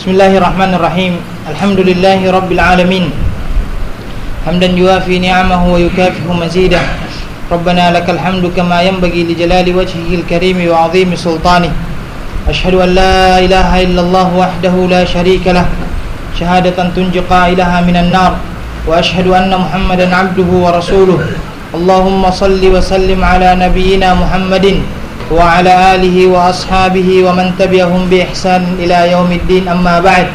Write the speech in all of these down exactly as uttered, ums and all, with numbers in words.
Bismillahirrahmanirrahim. Alhamdulillahi rabbil alamin. Hamdan yuafi ni'amahu wa yukafi'u mazidah. Rabbana lakal hamdu kama yanbaghi li jalali wajhihil karim wa 'azimi sultanih. Ashhadu an la ilaha illallah wahdahu la sharika lah. Syahadatan tunji qailaha minan nar. Wa ashhadu anna Muhammadan 'abduhu wa rasuluh. Allahumma salli wa sallim ala nabiyyina Muhammadin wa ala alihi wa ashabihi wa man tabi'ahum bi ihsan ila yaumiddin, amma ba'd.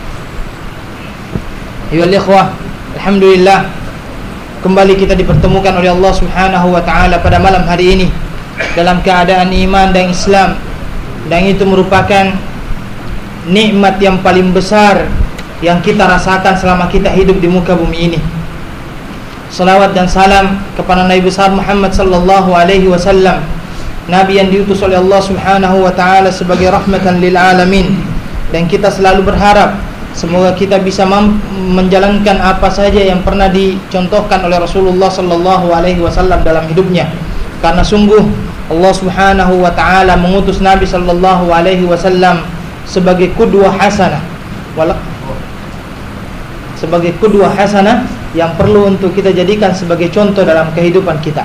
Ayyuhal ikhwah, alhamdulillah kembali kita dipertemukan oleh Allah Subhanahu wa taala pada malam hari ini dalam keadaan iman dan Islam, dan itu merupakan nikmat yang paling besar yang kita rasakan selama kita hidup di muka bumi ini. Salawat dan salam kepada Nabi besar Muhammad sallallahu alaihi wasallam, Nabi yang diutus oleh Allah Subhanahu wa taala sebagai rahmatan lil alamin, dan kita selalu berharap semoga kita bisa menjalankan apa saja yang pernah dicontohkan oleh Rasulullah sallallahu alaihi wasallam dalam hidupnya. Karena sungguh Allah Subhanahu wa taala mengutus Nabi sallallahu alaihi wasallam sebagai qudwah hasanah. Sebagai qudwah hasanah yang perlu untuk kita jadikan sebagai contoh dalam kehidupan kita.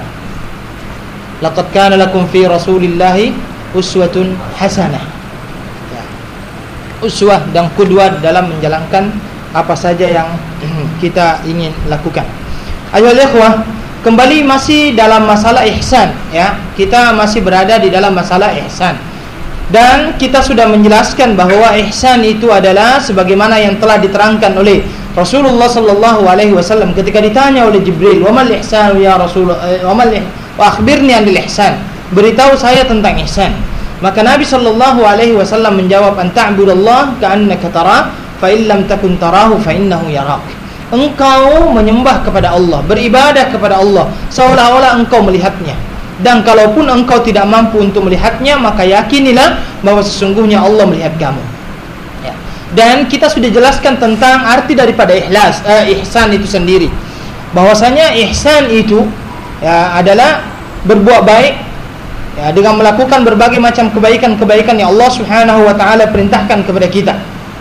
Laqad kana lakum fi Rasulillahi uswatun hasanah. Ya. Uswah dan qudwah dalam menjalankan apa saja yang kita ingin lakukan. Ayolah ikhwah, kembali masih dalam masalah ihsan, ya. Kita masih berada di dalam masalah ihsan. Dan kita sudah menjelaskan bahwa ihsan itu adalah sebagaimana yang telah diterangkan oleh Rasulullah sallallahu alaihi wasallam ketika ditanya oleh Jibril, "Wa mal ihsan ya Rasulullah? Wa mal wa akhbirni 'anil ihsan." Beritahu saya tentang ihsan. Maka Nabi sallallahu alaihi wasallam menjawab, "An ta'budallaha ka'annaka tarah, fa in lam takun tarahu fa innahu yarak." Engkau menyembah kepada Allah, beribadah kepada Allah seolah-olah engkau melihatnya. Dan kalaupun engkau tidak mampu untuk melihatnya, maka yakinilah bahwa sesungguhnya Allah melihat kamu. Ya. Dan kita sudah jelaskan tentang arti daripada ikhlas, eh, ihsan itu sendiri. Bahwasanya ihsan itu ya adalah berbuat baik ya, dengan melakukan berbagai macam kebaikan-kebaikan yang Allah Subhanahu wa taala perintahkan kepada kita,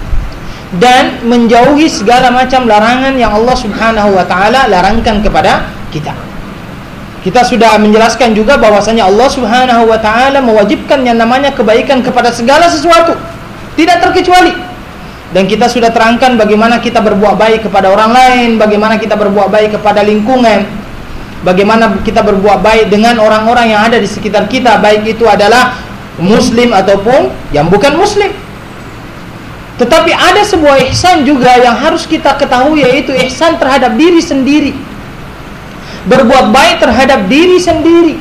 dan menjauhi segala macam larangan yang Allah Subhanahu wa taala larangkan kepada kita. Kita sudah menjelaskan juga bahwasanya Allah Subhanahu wa taala mewajibkan yang namanya kebaikan kepada segala sesuatu, tidak terkecuali. Dan kita sudah terangkan bagaimana kita berbuat baik kepada orang lain, bagaimana kita berbuat baik kepada lingkungan, bagaimana kita berbuat baik dengan orang-orang yang ada di sekitar kita, baik itu adalah muslim ataupun yang bukan muslim. Tetapi ada sebuah ihsan juga yang harus kita ketahui, yaitu ihsan terhadap diri sendiri. Berbuat baik terhadap diri sendiri.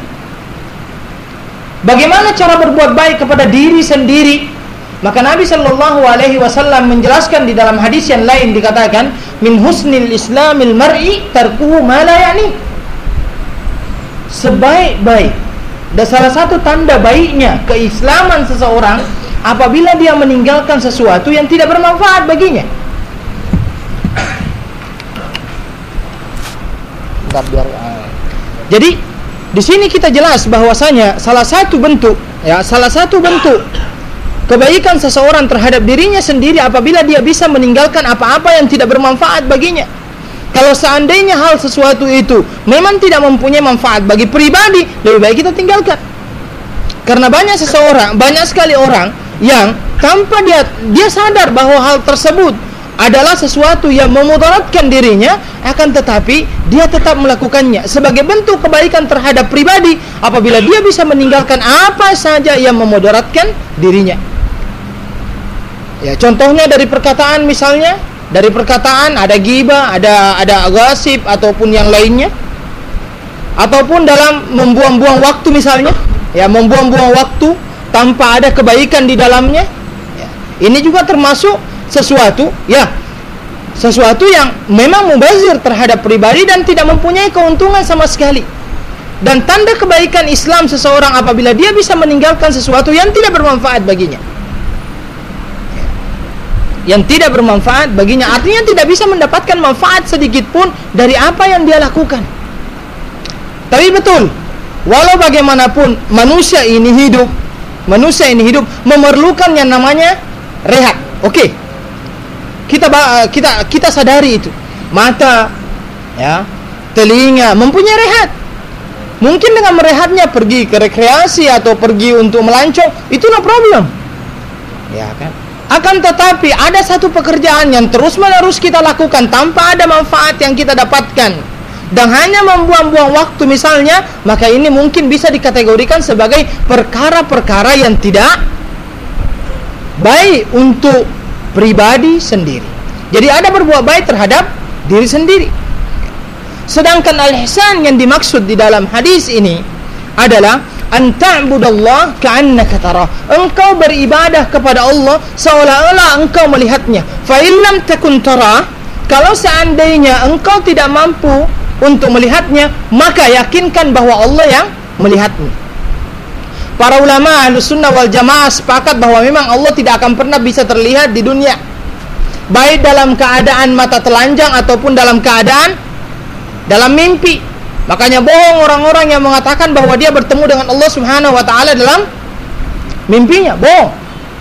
Bagaimana cara berbuat baik kepada diri sendiri? Maka Nabi sallallahu alaihi wasallam menjelaskan di dalam hadis yang lain, dikatakan, "Min husnil islamil mar'i tarkuhu ma la ya'ni." Sebaik-baik dan salah satu tanda baiknya keislaman seseorang apabila dia meninggalkan sesuatu yang tidak bermanfaat baginya. Jadi di sini kita jelas bahwasanya salah satu bentuk ya salah satu bentuk kebaikan seseorang terhadap dirinya sendiri apabila dia bisa meninggalkan apa-apa yang tidak bermanfaat baginya. Kalau seandainya hal sesuatu itu memang tidak mempunyai manfaat bagi pribadi, lebih baik kita tinggalkan. Karena banyak seseorang, banyak sekali orang yang tanpa dia dia sadar bahwa hal tersebut adalah sesuatu yang memudaratkan dirinya, akan tetapi dia tetap melakukannya sebagai bentuk kebaikan terhadap pribadi apabila dia bisa meninggalkan apa saja yang memudaratkan dirinya. Ya, contohnya dari perkataan, misalnya dari perkataan ada ghibah, ada ada ghasib ataupun yang lainnya, ataupun dalam membuang-buang waktu misalnya, ya membuang-buang waktu tanpa ada kebaikan di dalamnya. Ya, ini juga termasuk sesuatu ya sesuatu yang memang mubazir terhadap pribadi dan tidak mempunyai keuntungan sama sekali. Dan tanda kebaikan Islam seseorang apabila dia bisa meninggalkan sesuatu yang tidak bermanfaat baginya, yang tidak bermanfaat baginya, artinya tidak bisa mendapatkan manfaat sedikit pun dari apa yang dia lakukan. Tapi betul, walau bagaimanapun manusia ini hidup, manusia ini hidup memerlukan yang namanya rehat. Oke, kita kita kita sadari itu. Mata, ya, telinga mempunyai rehat. Mungkin dengan merehatnya pergi ke rekreasi atau pergi untuk melancong, itu no problem. Ya kan? Akan tetapi ada satu pekerjaan yang terus-menerus kita lakukan tanpa ada manfaat yang kita dapatkan dan hanya membuang-buang waktu misalnya, maka ini mungkin bisa dikategorikan sebagai perkara-perkara yang tidak baik untuk pribadi sendiri. Jadi ada berbuat baik terhadap diri sendiri. Sedangkan al-ihsan yang dimaksud di dalam hadis ini adalah an ta'budallah ka'annaka tarah. Engkau beribadah kepada Allah seolah-olah engkau melihatnya. Fa in lam takun tarah, kalau seandainya engkau tidak mampu untuk melihatnya, maka yakinkan bahwa Allah yang melihatmu. Para ulama Ahlussunnah wal Jamaah sepakat bahwa memang Allah tidak akan pernah bisa terlihat di dunia, baik dalam keadaan mata telanjang ataupun dalam keadaan dalam mimpi. Makanya bohong orang-orang yang mengatakan bahwa dia bertemu dengan Allah Subhanahu wa taala dalam mimpinya. Bohong.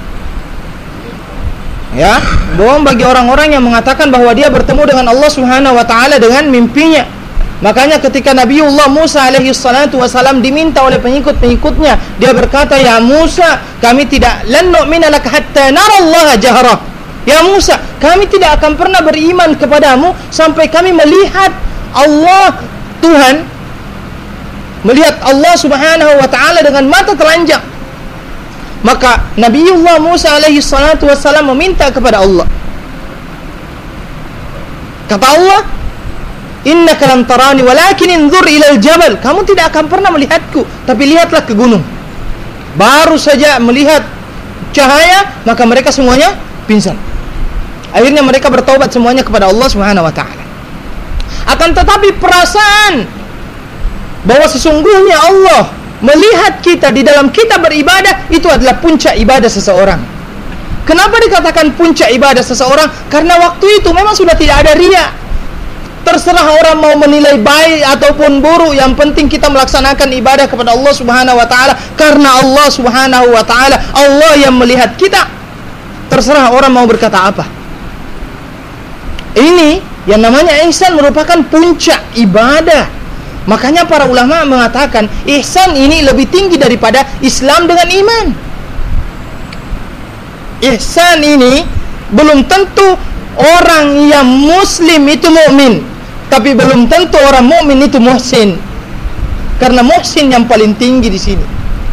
Ya, bohong bagi orang-orang yang mengatakan bahwa dia bertemu dengan Allah Subhanahu wa taala dengan mimpinya. Makanya ketika Nabiullah Musa alaihi salatu wasalam diminta oleh pengikut-pengikutnya, dia berkata, "Ya Musa, kami tidak lan nu'mina laka hatta narallaha jahra." Ya Musa, kami tidak akan pernah beriman kepadamu sampai kami melihat Allah Tuhan, melihat Allah Subhanahu wa taala dengan mata telanjang. Maka Nabiullah Musa alaihi salatu wassalam meminta kepada Allah. Kata Allah, "Innaka lan tarani walakin inzur ila al-jabal." Kamu tidak akan pernah melihatku, tapi lihatlah ke gunung. Baru saja melihat cahaya, maka mereka semuanya pingsan. Akhirnya mereka bertaubat semuanya kepada Allah Subhanahu wa taala. Akan tetapi perasaan bahwa sesungguhnya Allah melihat kita di dalam kita beribadah, itu adalah puncak ibadah seseorang. Kenapa dikatakan puncak ibadah seseorang? Karena waktu itu memang sudah tidak ada riya. Terserah orang mau menilai baik ataupun buruk, yang penting kita melaksanakan ibadah kepada Allah Subhanahu wa taala karena Allah Subhanahu wa taala, Allah yang melihat kita. Terserah orang mau berkata apa. Ini yang namanya ihsan merupakan puncak ibadah. Makanya para ulama mengatakan ihsan ini lebih tinggi daripada Islam dengan iman. Ihsan ini belum tentu orang yang muslim itu mukmin, tapi belum tentu orang mukmin itu muhsin. Karena muhsin yang paling tinggi di sini.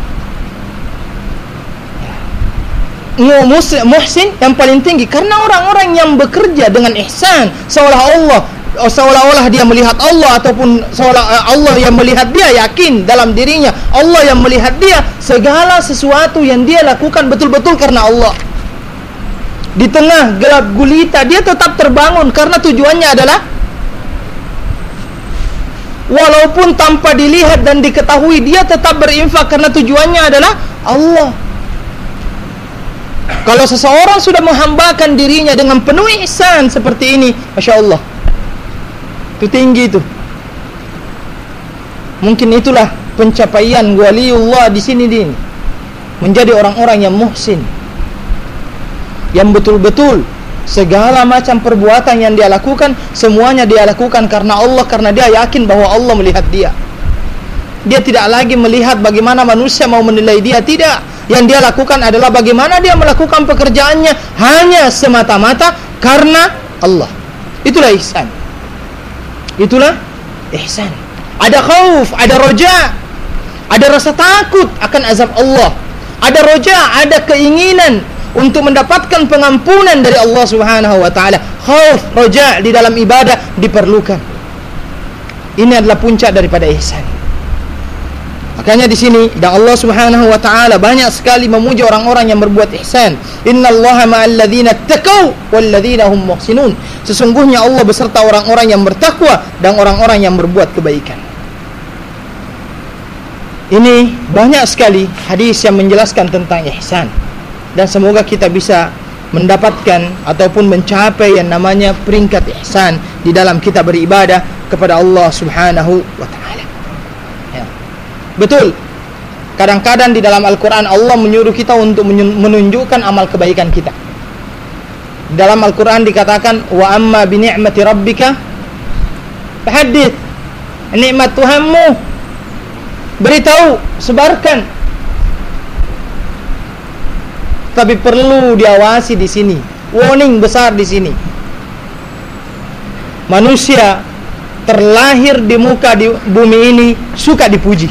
Muhsin yang paling tinggi karena orang-orang yang bekerja dengan ihsan seolah Allah seolah-olah dia melihat Allah ataupun seolah Allah yang melihat dia, yakin dalam dirinya Allah yang melihat dia, segala sesuatu yang dia lakukan betul-betul karena Allah. Di tengah gelap gulita dia tetap terbangun karena tujuannya adalah, walaupun tanpa dilihat dan diketahui, dia tetap berinfak karena tujuannya adalah Allah. Kalau seseorang sudah menghambakan dirinya dengan penuh ihsan seperti ini, Masya Allah, itu tinggi itu. Mungkin itulah pencapaian waliullah di sini, din, menjadi orang-orang yang muhsin, yang betul-betul segala macam perbuatan yang dia lakukan, semuanya dia lakukan karena Allah, karena dia yakin bahwa Allah melihat dia. Dia tidak lagi melihat bagaimana manusia mau menilai dia, tidak. Yang dia lakukan adalah bagaimana dia melakukan pekerjaannya hanya semata-mata karena Allah. Itulah ihsan. Itulah ihsan. Ada khauf, ada roja, ada rasa takut akan azab Allah, ada roja, ada keinginan untuk mendapatkan pengampunan dari Allah Subhanahu wa taala. Khauf, roja di dalam ibadah diperlukan. Ini adalah puncak daripada ihsan. Makanya di sini dan Allah Subhanahu wa taala banyak sekali memuji orang-orang yang berbuat ihsan. Innallaha ma'al ladzina taqaw wal ladzina hum muhsinun. Sesungguhnya Allah beserta orang-orang yang bertakwa dan orang-orang yang berbuat kebaikan. Ini banyak sekali hadis yang menjelaskan tentang ihsan, dan semoga kita bisa mendapatkan ataupun mencapai yang namanya peringkat ihsan di dalam kita beribadah kepada Allah Subhanahu wa taala. Betul, kadang-kadang di dalam Al-Quran Allah menyuruh kita untuk menunjukkan amal kebaikan kita. Dalam Al-Quran dikatakan, wa amma bi ni'mati rabbika fahaddits. Nikmat Tuhanmu, beritahu, sebarkan. Tapi perlu diawasi di sini. Warning besar di sini. Manusia terlahir di muka di bumi ini suka dipuji.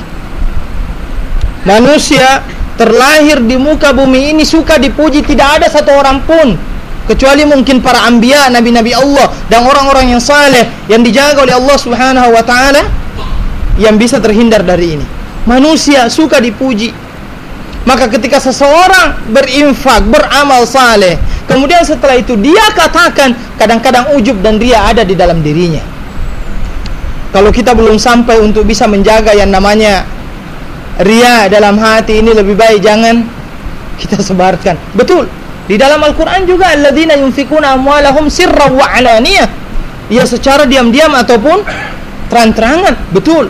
Manusia terlahir di muka bumi ini suka dipuji. Tidak ada satu orang pun, kecuali mungkin para anbiya, nabi-nabi Allah dan orang-orang yang saleh yang dijaga oleh Allah Subhanahu wa taala, yang bisa terhindar dari ini. Manusia suka dipuji. Maka ketika seseorang berinfak, beramal saleh, kemudian setelah itu dia katakan, kadang-kadang ujub dan ria ada di dalam dirinya. Kalau kita belum sampai untuk bisa menjaga yang namanya ria dalam hati ini, lebih baik jangan kita sebarkan. Betul. Di dalam Al-Quran juga, alladzina yunfikuna amwalahum sirran wa alaniyah. Ya, secara diam-diam ataupun terang-terangan. Betul.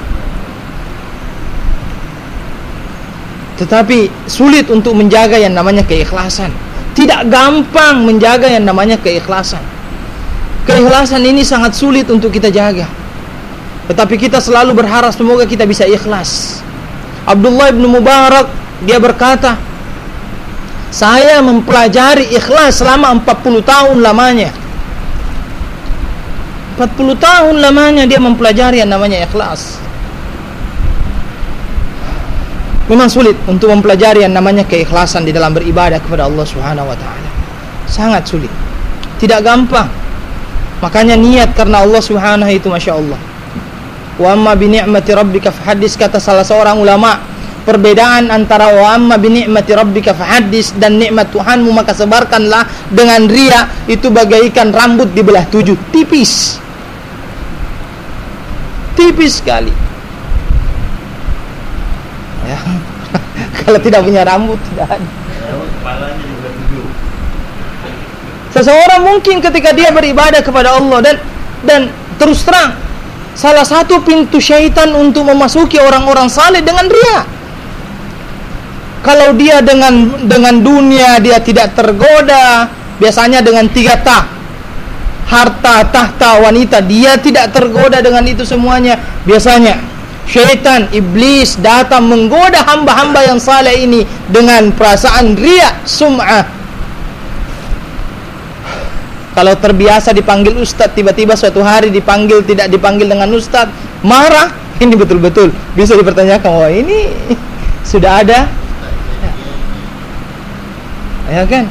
Tetapi sulit untuk menjaga yang namanya keikhlasan. Tidak gampang menjaga yang namanya keikhlasan. Keikhlasan ini sangat sulit untuk kita jaga. Tetapi kita selalu berharap semoga kita bisa ikhlas. Abdullah bin Mubarak, dia berkata, saya mempelajari ikhlas selama empat puluh tahun lamanya. empat puluh tahun lamanya dia mempelajari yang namanya ikhlas. Memang sulit untuk mempelajari yang namanya keikhlasan di dalam beribadah kepada Allah Subhanahu wa taala. Sangat sulit. Tidak gampang. Makanya niat karena Allah Subhanahu itu, Masya Allah. Wa amma bi ni'mati rabbika fahaddits, kata salah seorang ulama, perbedaan antara wa amma bi ni'mati rabbika fahaddits dan nikmat Tuhanmu maka sebarkanlah dengan ria, itu bagaikan rambut dibelah tujuh. Tipis. Tipis sekali. Ya. Kalau tidak punya rambut, tidak ada. Seseorang mungkin ketika dia beribadah kepada Allah dan dan terus terang, salah satu pintu syaitan untuk memasuki orang-orang saleh dengan ria. Kalau dia dengan dengan dunia dia tidak tergoda, biasanya dengan tiga ta, harta, tahta, wanita, dia tidak tergoda dengan itu semuanya. Biasanya syaitan, iblis datang menggoda hamba-hamba yang saleh ini dengan perasaan riya, sum'ah. Kalau terbiasa dipanggil ustaz, tiba-tiba suatu hari dipanggil tidak dipanggil dengan ustaz, marah. Ini betul-betul bisa dipertanyakan, wah ini sudah ada, ya kan?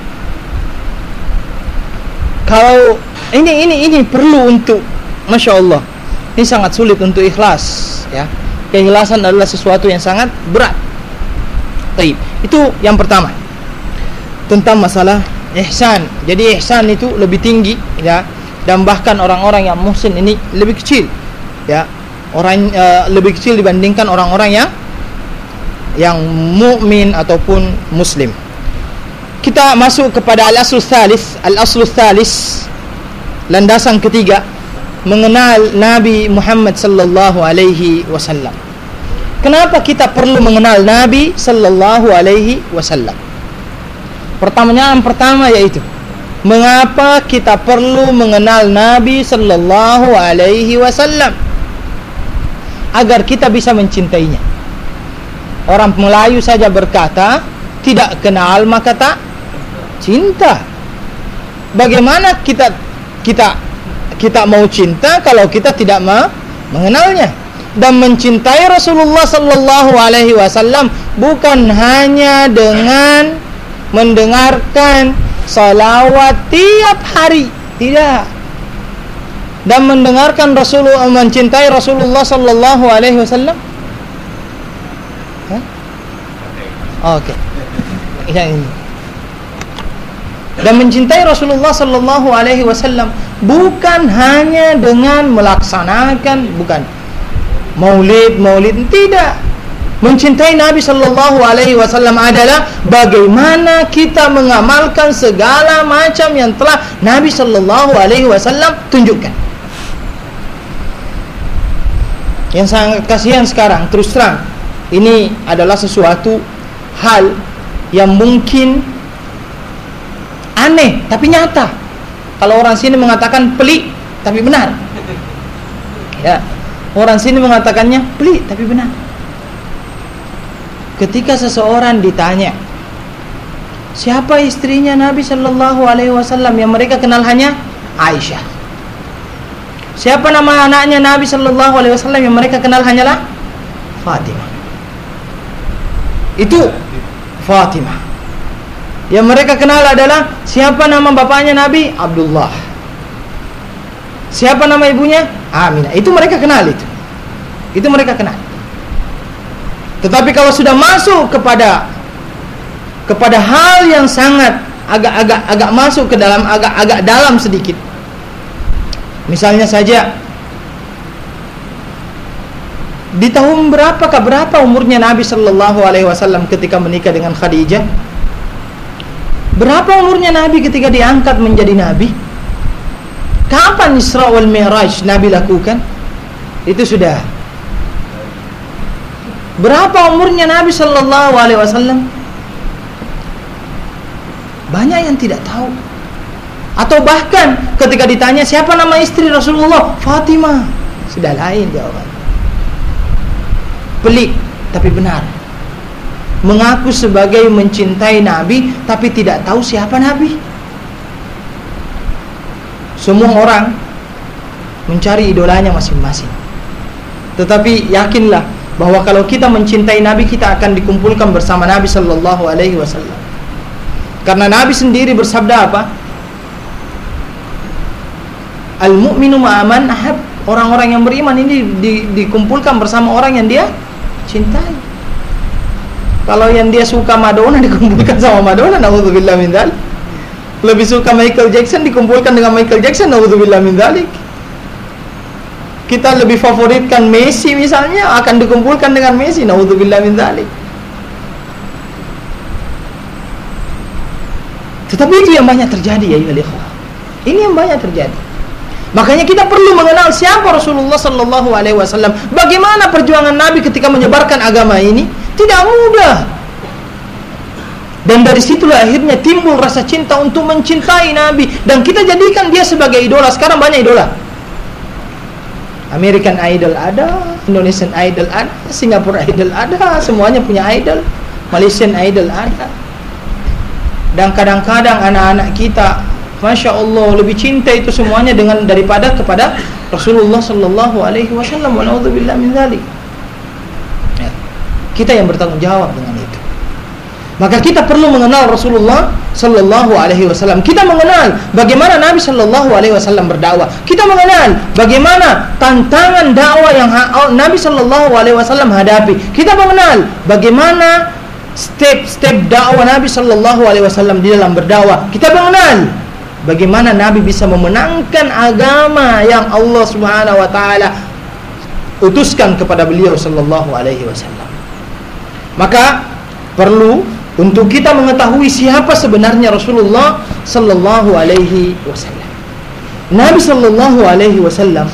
Kalau ini ini ini perlu untuk, Masya Allah, ini sangat sulit untuk ikhlas. Ya, keikhlasan adalah sesuatu yang sangat berat. Baik, itu yang pertama tentang masalah ihsan. Jadi ihsan itu lebih tinggi, ya, dan bahkan orang-orang yang muhsin ini lebih kecil, ya, orang uh, lebih kecil dibandingkan orang-orang yang yang mukmin ataupun muslim. Kita masuk kepada al-aslus tsalis, al-aslus tsalis, landasan ketiga, mengenal Nabi Muhammad sallallahu alaihi wasallam. Kenapa kita perlu mengenal Nabi sallallahu alaihi wasallam? Pertanyaan pertama yaitu, mengapa kita perlu mengenal Nabi sallallahu alaihi wasallam? Agar kita bisa mencintainya. Orang Melayu saja berkata, tidak kenal maka tak cinta. Bagaimana kita kita kita mau cinta kalau kita tidak mengenalnya? Dan mencintai Rasulullah sallallahu alaihi wasallam bukan hanya dengan mendengarkan salawat tiap hari, tidak. Dan mendengarkan Rasulullah, mencintai Rasulullah sallallahu alaihi wasallam. Oke. Yang ini. Dan mencintai Rasulullah sallallahu alaihi wasallam bukan hanya dengan melaksanakan, bukan maulid, maulid, tidak. Mencintai Nabi sallallahu alaihi wasallam adalah bagaimana kita mengamalkan segala macam yang telah Nabi sallallahu alaihi wasallam tunjukkan. Yang sangat kasihan sekarang, terus terang, ini adalah sesuatu hal yang mungkin aneh tapi nyata. Kalau orang sini mengatakan pelik tapi benar. Ya, orang sini mengatakannya pelik tapi benar. Ketika seseorang ditanya, siapa istrinya Nabi Shallallahu Alaihi Wasallam, yang mereka kenal hanya Aisyah. Siapa nama anaknya Nabi Shallallahu Alaihi Wasallam, yang mereka kenal hanyalah Fatimah. Itu Fatimah. Yang mereka kenal adalah siapa nama bapaknya Nabi? Abdullah. Siapa nama ibunya? Aminah. Itu mereka kenal itu. Itu mereka kenal. Tetapi kalau sudah masuk kepada kepada hal yang sangat agak-agak agak masuk ke dalam agak-agak dalam sedikit. Misalnya saja, di tahun berapakah berapa umurnya Nabi Shallallahu Alaihi Wasallam ketika menikah dengan Khadijah? Berapa umurnya Nabi ketika diangkat menjadi Nabi? Kapan Isra wal Mi'raj Nabi lakukan? Itu sudah. Berapa umurnya Nabi Shallallahu Alaihi Wasallam? Banyak yang tidak tahu. Atau bahkan ketika ditanya siapa nama istri Rasulullah, Fatimah, sudah lain jawaban. Pelik tapi benar. Mengaku sebagai mencintai Nabi tapi tidak tahu siapa Nabi. Semua orang mencari idolanya masing-masing. Tetapi yakinlah bahwa kalau kita mencintai Nabi, kita akan dikumpulkan bersama Nabi Sallallahu Alaihi Wasallam. Karena Nabi sendiri bersabda apa? Al-mu'minu ma'aman ahab. Orang-orang yang beriman ini di, dikumpulkan bersama orang yang dia cintai. Kalau yang dia suka Madonna dikumpulkan sama Madonna, naudzubillah min dzalik. Lebih suka Michael Jackson dikumpulkan dengan Michael Jackson, naudzubillah min dzalik. Kita lebih favoritkan Messi misalnya, akan dikumpulkan dengan Messi, naudzubillah min dzalik. Tetapi itu yang banyak terjadi ya ayyuhal ikhwah. Ini yang banyak terjadi. Makanya kita perlu mengenal siapa Rasulullah Sallallahu Alaihi Wasallam. Bagaimana perjuangan Nabi ketika menyebarkan agama ini? Tidak mudah. Dan dari situlah akhirnya timbul rasa cinta untuk mencintai Nabi. Dan kita jadikan dia sebagai idola. Sekarang banyak idola. American Idol ada, Indonesian Idol ada, Singapore Idol ada, semuanya punya idol. Malaysian Idol ada. Dan kadang-kadang anak-anak kita, Masya Allah, lebih cinta itu semuanya dengan daripada kepada Rasulullah Sallallahu Alaihi Wasallam. Wa na'udzubillah min dzalik. Ya. Kita yang bertanggung jawab dengan itu. Maka kita perlu mengenal Rasulullah Sallallahu Alaihi Wasallam. Kita mengenal bagaimana Nabi Sallallahu Alaihi Wasallam berdakwah. Kita mengenal bagaimana tantangan dakwah yang Nabi Sallallahu Alaihi Wasallam hadapi. Kita mengenal bagaimana step-step dakwah Nabi Sallallahu Alaihi Wasallam di dalam berdakwah. Kita mengenal bagaimana Nabi bisa memenangkan agama yang Allah Subhanahu Wa Taala utuskan kepada beliau Sallallahu Alaihi Wasallam. Maka perlu untuk kita mengetahui siapa sebenarnya Rasulullah Sallallahu Alaihi Wasallam. Nabi Sallallahu Alaihi Wasallam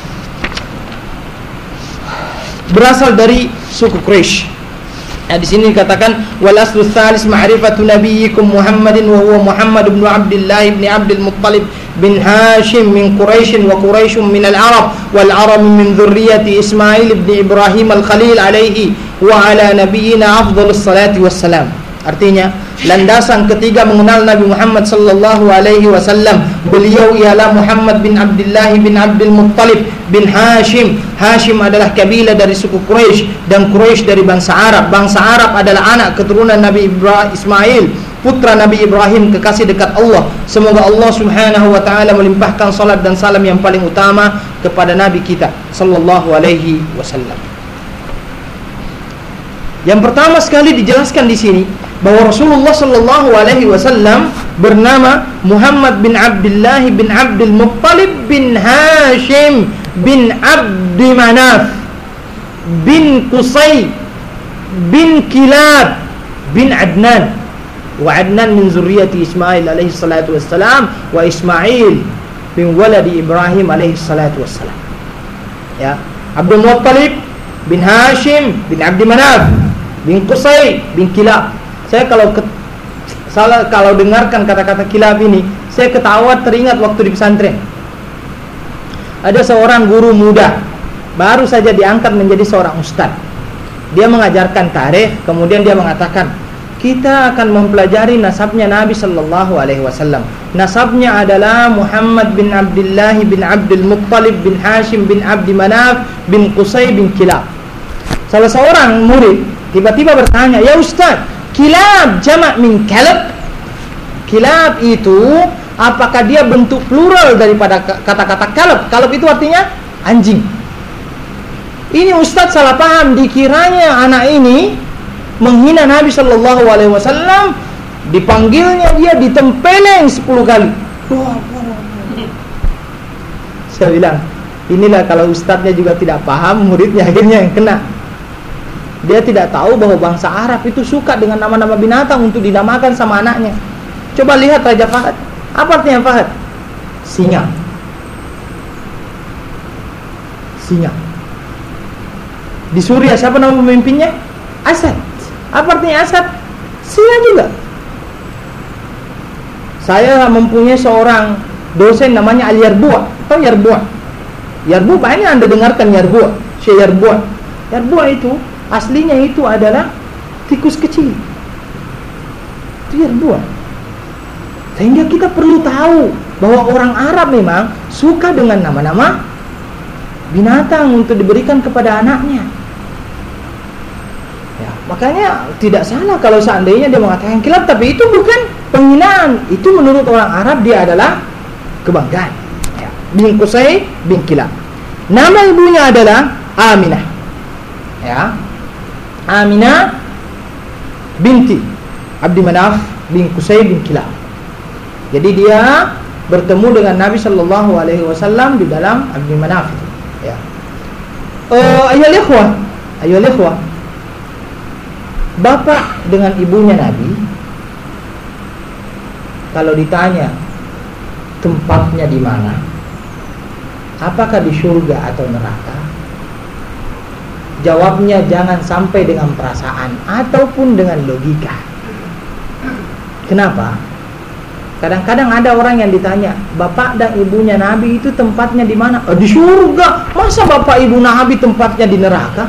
berasal dari suku Quraisy. Nah, di sini dikatakan wal aslu tsalis ma'rifatu nabiyyikum Muhammadin wa huwa Muhammad bin Abdullah bin Abdul Muttalib bin Hashim min Quraisy wa Quraisy min al-Arab wal Arab min dzurriyyati Ismail bin Ibrahim al-Khalil alaihi wa ala nabiyyina afdhalus salati wassalam. Artinya, landasan ketiga mengenal Nabi Muhammad sallallahu alaihi wasallam, beliau ialah Muhammad bin Abdullah bin Abdul Muttalib bin Hashim. Hashim adalah kabilah dari suku Quraisy dan Quraisy dari bangsa Arab. Bangsa Arab adalah anak keturunan Nabi Ibrahim Ismail, putra Nabi Ibrahim, kekasih dekat Allah. Semoga Allah Subhanahu wa taala melimpahkan salat dan salam yang paling utama kepada Nabi kita sallallahu alaihi wasallam. Yang pertama sekali dijelaskan di sini bahwa Rasulullah Sallallahu Alaihi Wasallam bernama Muhammad bin Abdullah bin Abdul Muttalib bin Hashim bin Abdi Manaf bin Qusay bin Kilab bin Adnan, wa Adnan min zurriyati Ismail alaihi salatu wassalam, wa Ismail bin waladi Ibrahim alaihi salatu wassalam. Ya, Abdul Muttalib bin Hashim bin Abdi Manaf bin Qusay bin Kilab. Saya kalau ke, salah kalau dengarkan kata-kata kilab ini, saya ketawa teringat waktu di pesantren. Ada seorang guru muda, baru saja diangkat menjadi seorang ustadz. Dia mengajarkan tarikh, kemudian dia mengatakan, kita akan mempelajari nasabnya Nabi Sallallahu Alaihi Wasallam. Nasabnya adalah Muhammad bin Abdullah bin Abdul Muttalib bin Hashim bin Abdi Manaf bin Qusay bin Kilab. Salah seorang murid tiba-tiba bertanya, ya Ustaz, Kilab jamak min kalab? Kilab itu apakah dia bentuk plural daripada kata-kata kalab? Kalab itu artinya anjing. Ini Ustaz salah paham, dikiranya anak ini menghina Nabi Shallallahu Alaihi Wasallam, dipanggilnya dia ditempeleng sepuluh kali. Saya bilang, inilah kalau ustadznya juga tidak paham, muridnya akhirnya yang kena. Dia tidak tahu bahwa bangsa Arab itu suka dengan nama-nama binatang untuk dinamakan sama anaknya. Coba lihat Raja Fahad. Apa artinya Fahad? Singa. Singa. Di Suriah siapa nama pemimpinnya? Asad. Apa artinya Asad? Singa juga. Saya mempunyai seorang dosen namanya Al Yarbu'a. Tahu Yarbu'a? Yarbu'a banyak Anda dengarkan Yarbu'a. Syekh Yarbu'a. Yarbu'a itu aslinya itu adalah tikus kecil. Itu Yarbu'a. Sehingga kita perlu tahu bahwa orang Arab memang suka dengan nama-nama binatang untuk diberikan kepada anaknya. Ya, makanya tidak salah kalau seandainya dia mengatakan kilab, tapi itu bukan penghinaan. Itu menurut orang Arab dia adalah kebanggaan. Ya. Bin Qusay bin Kilab. Nama ibunya adalah Aminah. Ya. Aminah binti Abdi Manaf bin Qusay bin Kilab. Jadi dia bertemu dengan Nabi Shallallahu Alaihi Wasallam di dalam Abdi Manaf. Ya. Uh, Ayol ikhwah, ayol ikhwah. Bapak dengan ibunya Nabi, kalau ditanya tempatnya di mana, apakah di surga atau neraka, jawabnya jangan sampai dengan perasaan ataupun dengan logika. Kenapa? Kadang-kadang ada orang yang ditanya, bapak dan ibunya Nabi itu tempatnya di mana? Oh, di surga. Masa bapak ibu Nabi tempatnya di neraka?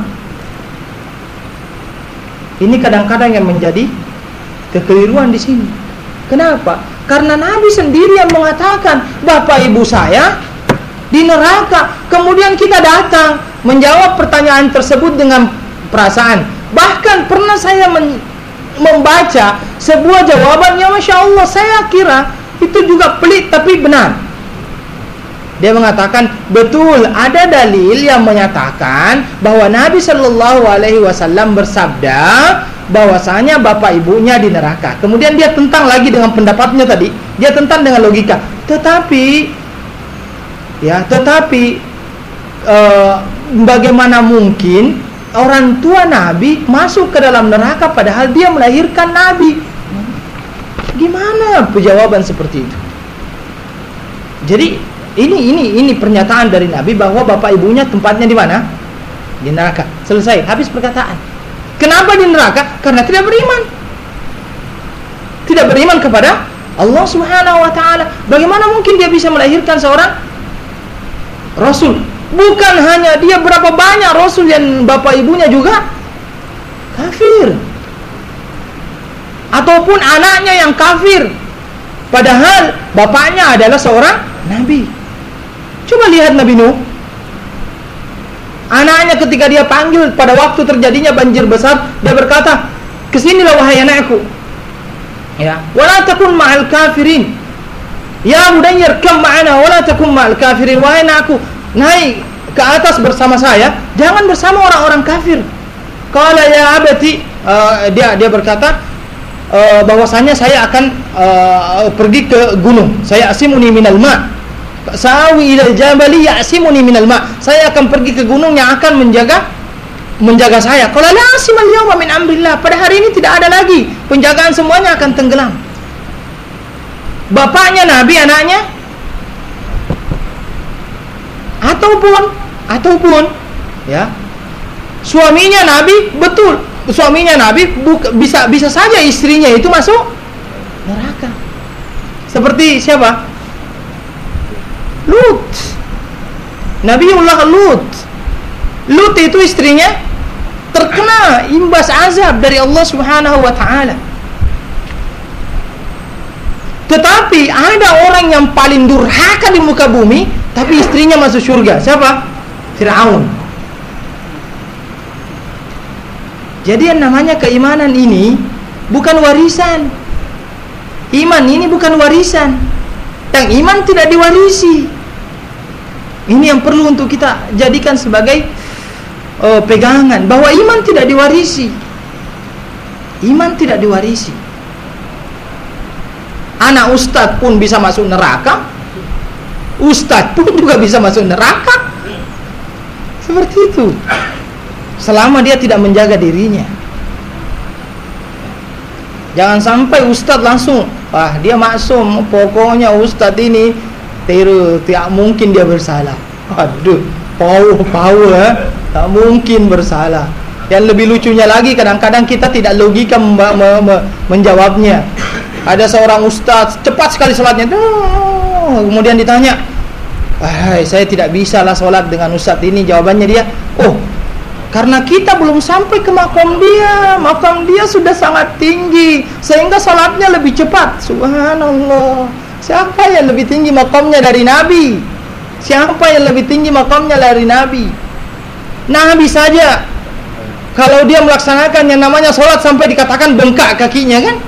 Ini kadang-kadang yang menjadi kekeliruan di sini. Kenapa? Karena Nabi sendiri yang mengatakan bapak ibu saya di neraka. Kemudian kita datang menjawab pertanyaan tersebut dengan perasaan. Bahkan pernah saya men membaca sebuah jawaban yang Masya Allah saya kira itu juga pelit tapi benar. Dia mengatakan betul ada dalil yang menyatakan bahwa Nabi Shallallahu Alaihi Wasallam bersabda bahwasanya bapak ibunya di neraka. Kemudian dia tentang lagi dengan pendapatnya tadi, dia tentang dengan logika. Tetapi ya tetapi uh, bagaimana mungkin orang tua Nabi masuk ke dalam neraka padahal dia melahirkan Nabi? Gimana jawaban seperti itu? Jadi ini ini ini pernyataan dari Nabi bahwa bapak ibunya tempatnya di mana? Di neraka. Selesai, habis perkataan. Kenapa di neraka? Karena tidak beriman. Tidak beriman kepada Allah Subhanahu wa taala. Bagaimana mungkin dia bisa melahirkan seorang rasul? Bukan hanya dia, berapa banyak rasul yang bapak ibunya juga kafir, ataupun anaknya yang kafir padahal bapaknya adalah seorang nabi. Coba lihat Nabi Nuh. Anaknya ketika dia panggil pada waktu terjadinya banjir besar, dia berkata, "Kesinilah wahai anakku. Ya, wala takun ma'al kafirin. Ya budayyir kam ma'ana wala takun ma'al kafirin." Wahai anakku, naik ke atas bersama saya, jangan bersama orang-orang kafir. Qala ya abati, uh, dia dia berkata uh, bahwasanya saya akan uh, pergi ke gunung. Saya asimuni minal ma. Sawi ila jabali ya'simuni minal ma. Saya akan pergi ke gunung yang akan menjaga menjaga saya. Qala la asimal yawma min amrillah. Pada hari ini tidak ada lagi penjagaan, semuanya akan tenggelam. Bapaknya Nabi, anaknya ataupun ataupun ya suaminya Nabi, betul suaminya Nabi buka, bisa bisa saja istrinya itu masuk Seperti siapa? Lut. Nabiullah Lut. Lut itu istrinya terkena imbas azab dari Allah Subhanahu wa taala. Tetapi ada orang yang paling durhaka di muka bumi, tapi istrinya masuk surga. Siapa? Fir'aun. Jadi yang namanya keimanan ini bukan warisan. Iman ini bukan warisan. Yang iman tidak diwarisi. Ini yang perlu untuk kita jadikan sebagai uh, pegangan, bahwa iman tidak diwarisi. Iman tidak diwarisi. Anak ustadz pun bisa masuk neraka, ustadz pun juga bisa masuk neraka. Seperti itu, selama dia tidak menjaga dirinya. Jangan sampai ustadz langsung, wah dia maksum, pokoknya ustadz ini teru, tidak mungkin dia bersalah. Aduh, power, power, tak mungkin bersalah. Yang lebih lucunya lagi, kadang-kadang kita tidak logika me me me menjawabnya. Ada seorang ustaz cepat sekali sholatnya, kemudian ditanya, "Wahai, saya tidak bisa lah sholat dengan ustaz ini." Jawabannya dia, "Oh, karena kita belum sampai ke makam dia, makam dia sudah sangat tinggi, sehingga sholatnya lebih cepat." Subhanallah. Siapa yang lebih tinggi makamnya dari Nabi? Siapa yang lebih tinggi makamnya dari Nabi? Nabi saja, kalau dia melaksanakan yang namanya sholat sampai dikatakan bengkak kakinya, kan?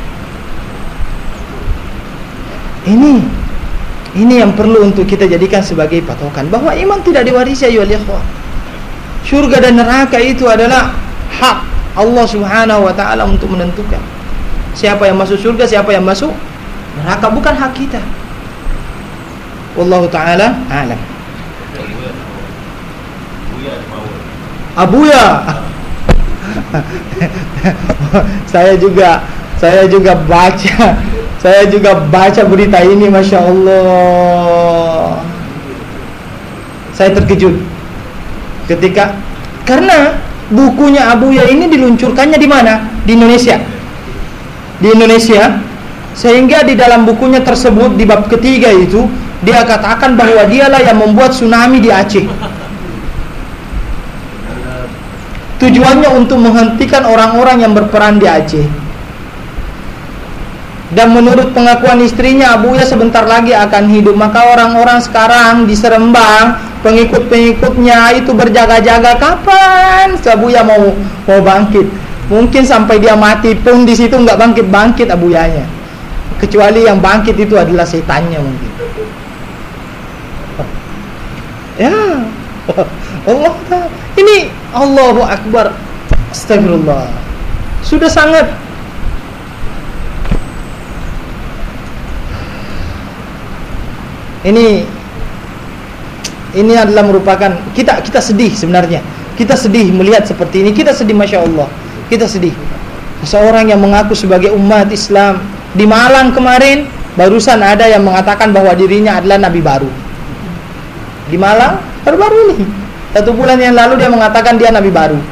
Ini ini yang perlu untuk kita jadikan sebagai patokan, bahwa iman tidak diwarisi ayyuhal ikhwah. Surga dan neraka itu adalah hak Allah Subhanahu wa taala untuk menentukan siapa yang masuk surga, siapa yang masuk neraka, bukan hak kita. Wallahu taala a'lam. Abuya. Saya juga saya juga baca Saya juga baca berita ini, Masya Allah. Saya terkejut ketika, karena bukunya Abuya ini diluncurkannya di mana? Di Indonesia. Di Indonesia, sehingga di dalam bukunya tersebut di bab ketiga itu dia katakan bahwa dialah yang membuat tsunami di Aceh. Tujuannya untuk menghentikan orang-orang yang berperan di Aceh. Dan menurut pengakuan istrinya, Abuya sebentar lagi akan hidup. Maka orang-orang sekarang di Serembang, pengikut-pengikutnya itu berjaga-jaga kapan Abuya mau mau bangkit. Mungkin sampai dia mati pun di situ nggak bangkit-bangkit Abuyanya. Kecuali yang bangkit itu adalah setannya mungkin. Ya, Allah Ta'ala. Ini Allahu Akbar. Astagfirullah. Sudah sangat Ini ini adalah merupakan kita kita sedih sebenarnya. Kita sedih melihat seperti ini. Kita sedih, Masya Allah. Kita sedih. Seseorang yang mengaku sebagai umat Islam di Malang kemarin, barusan ada yang mengatakan bahwa dirinya adalah nabi baru. Di Malang baru-baru ini, satu bulan yang lalu dia mengatakan dia nabi baru.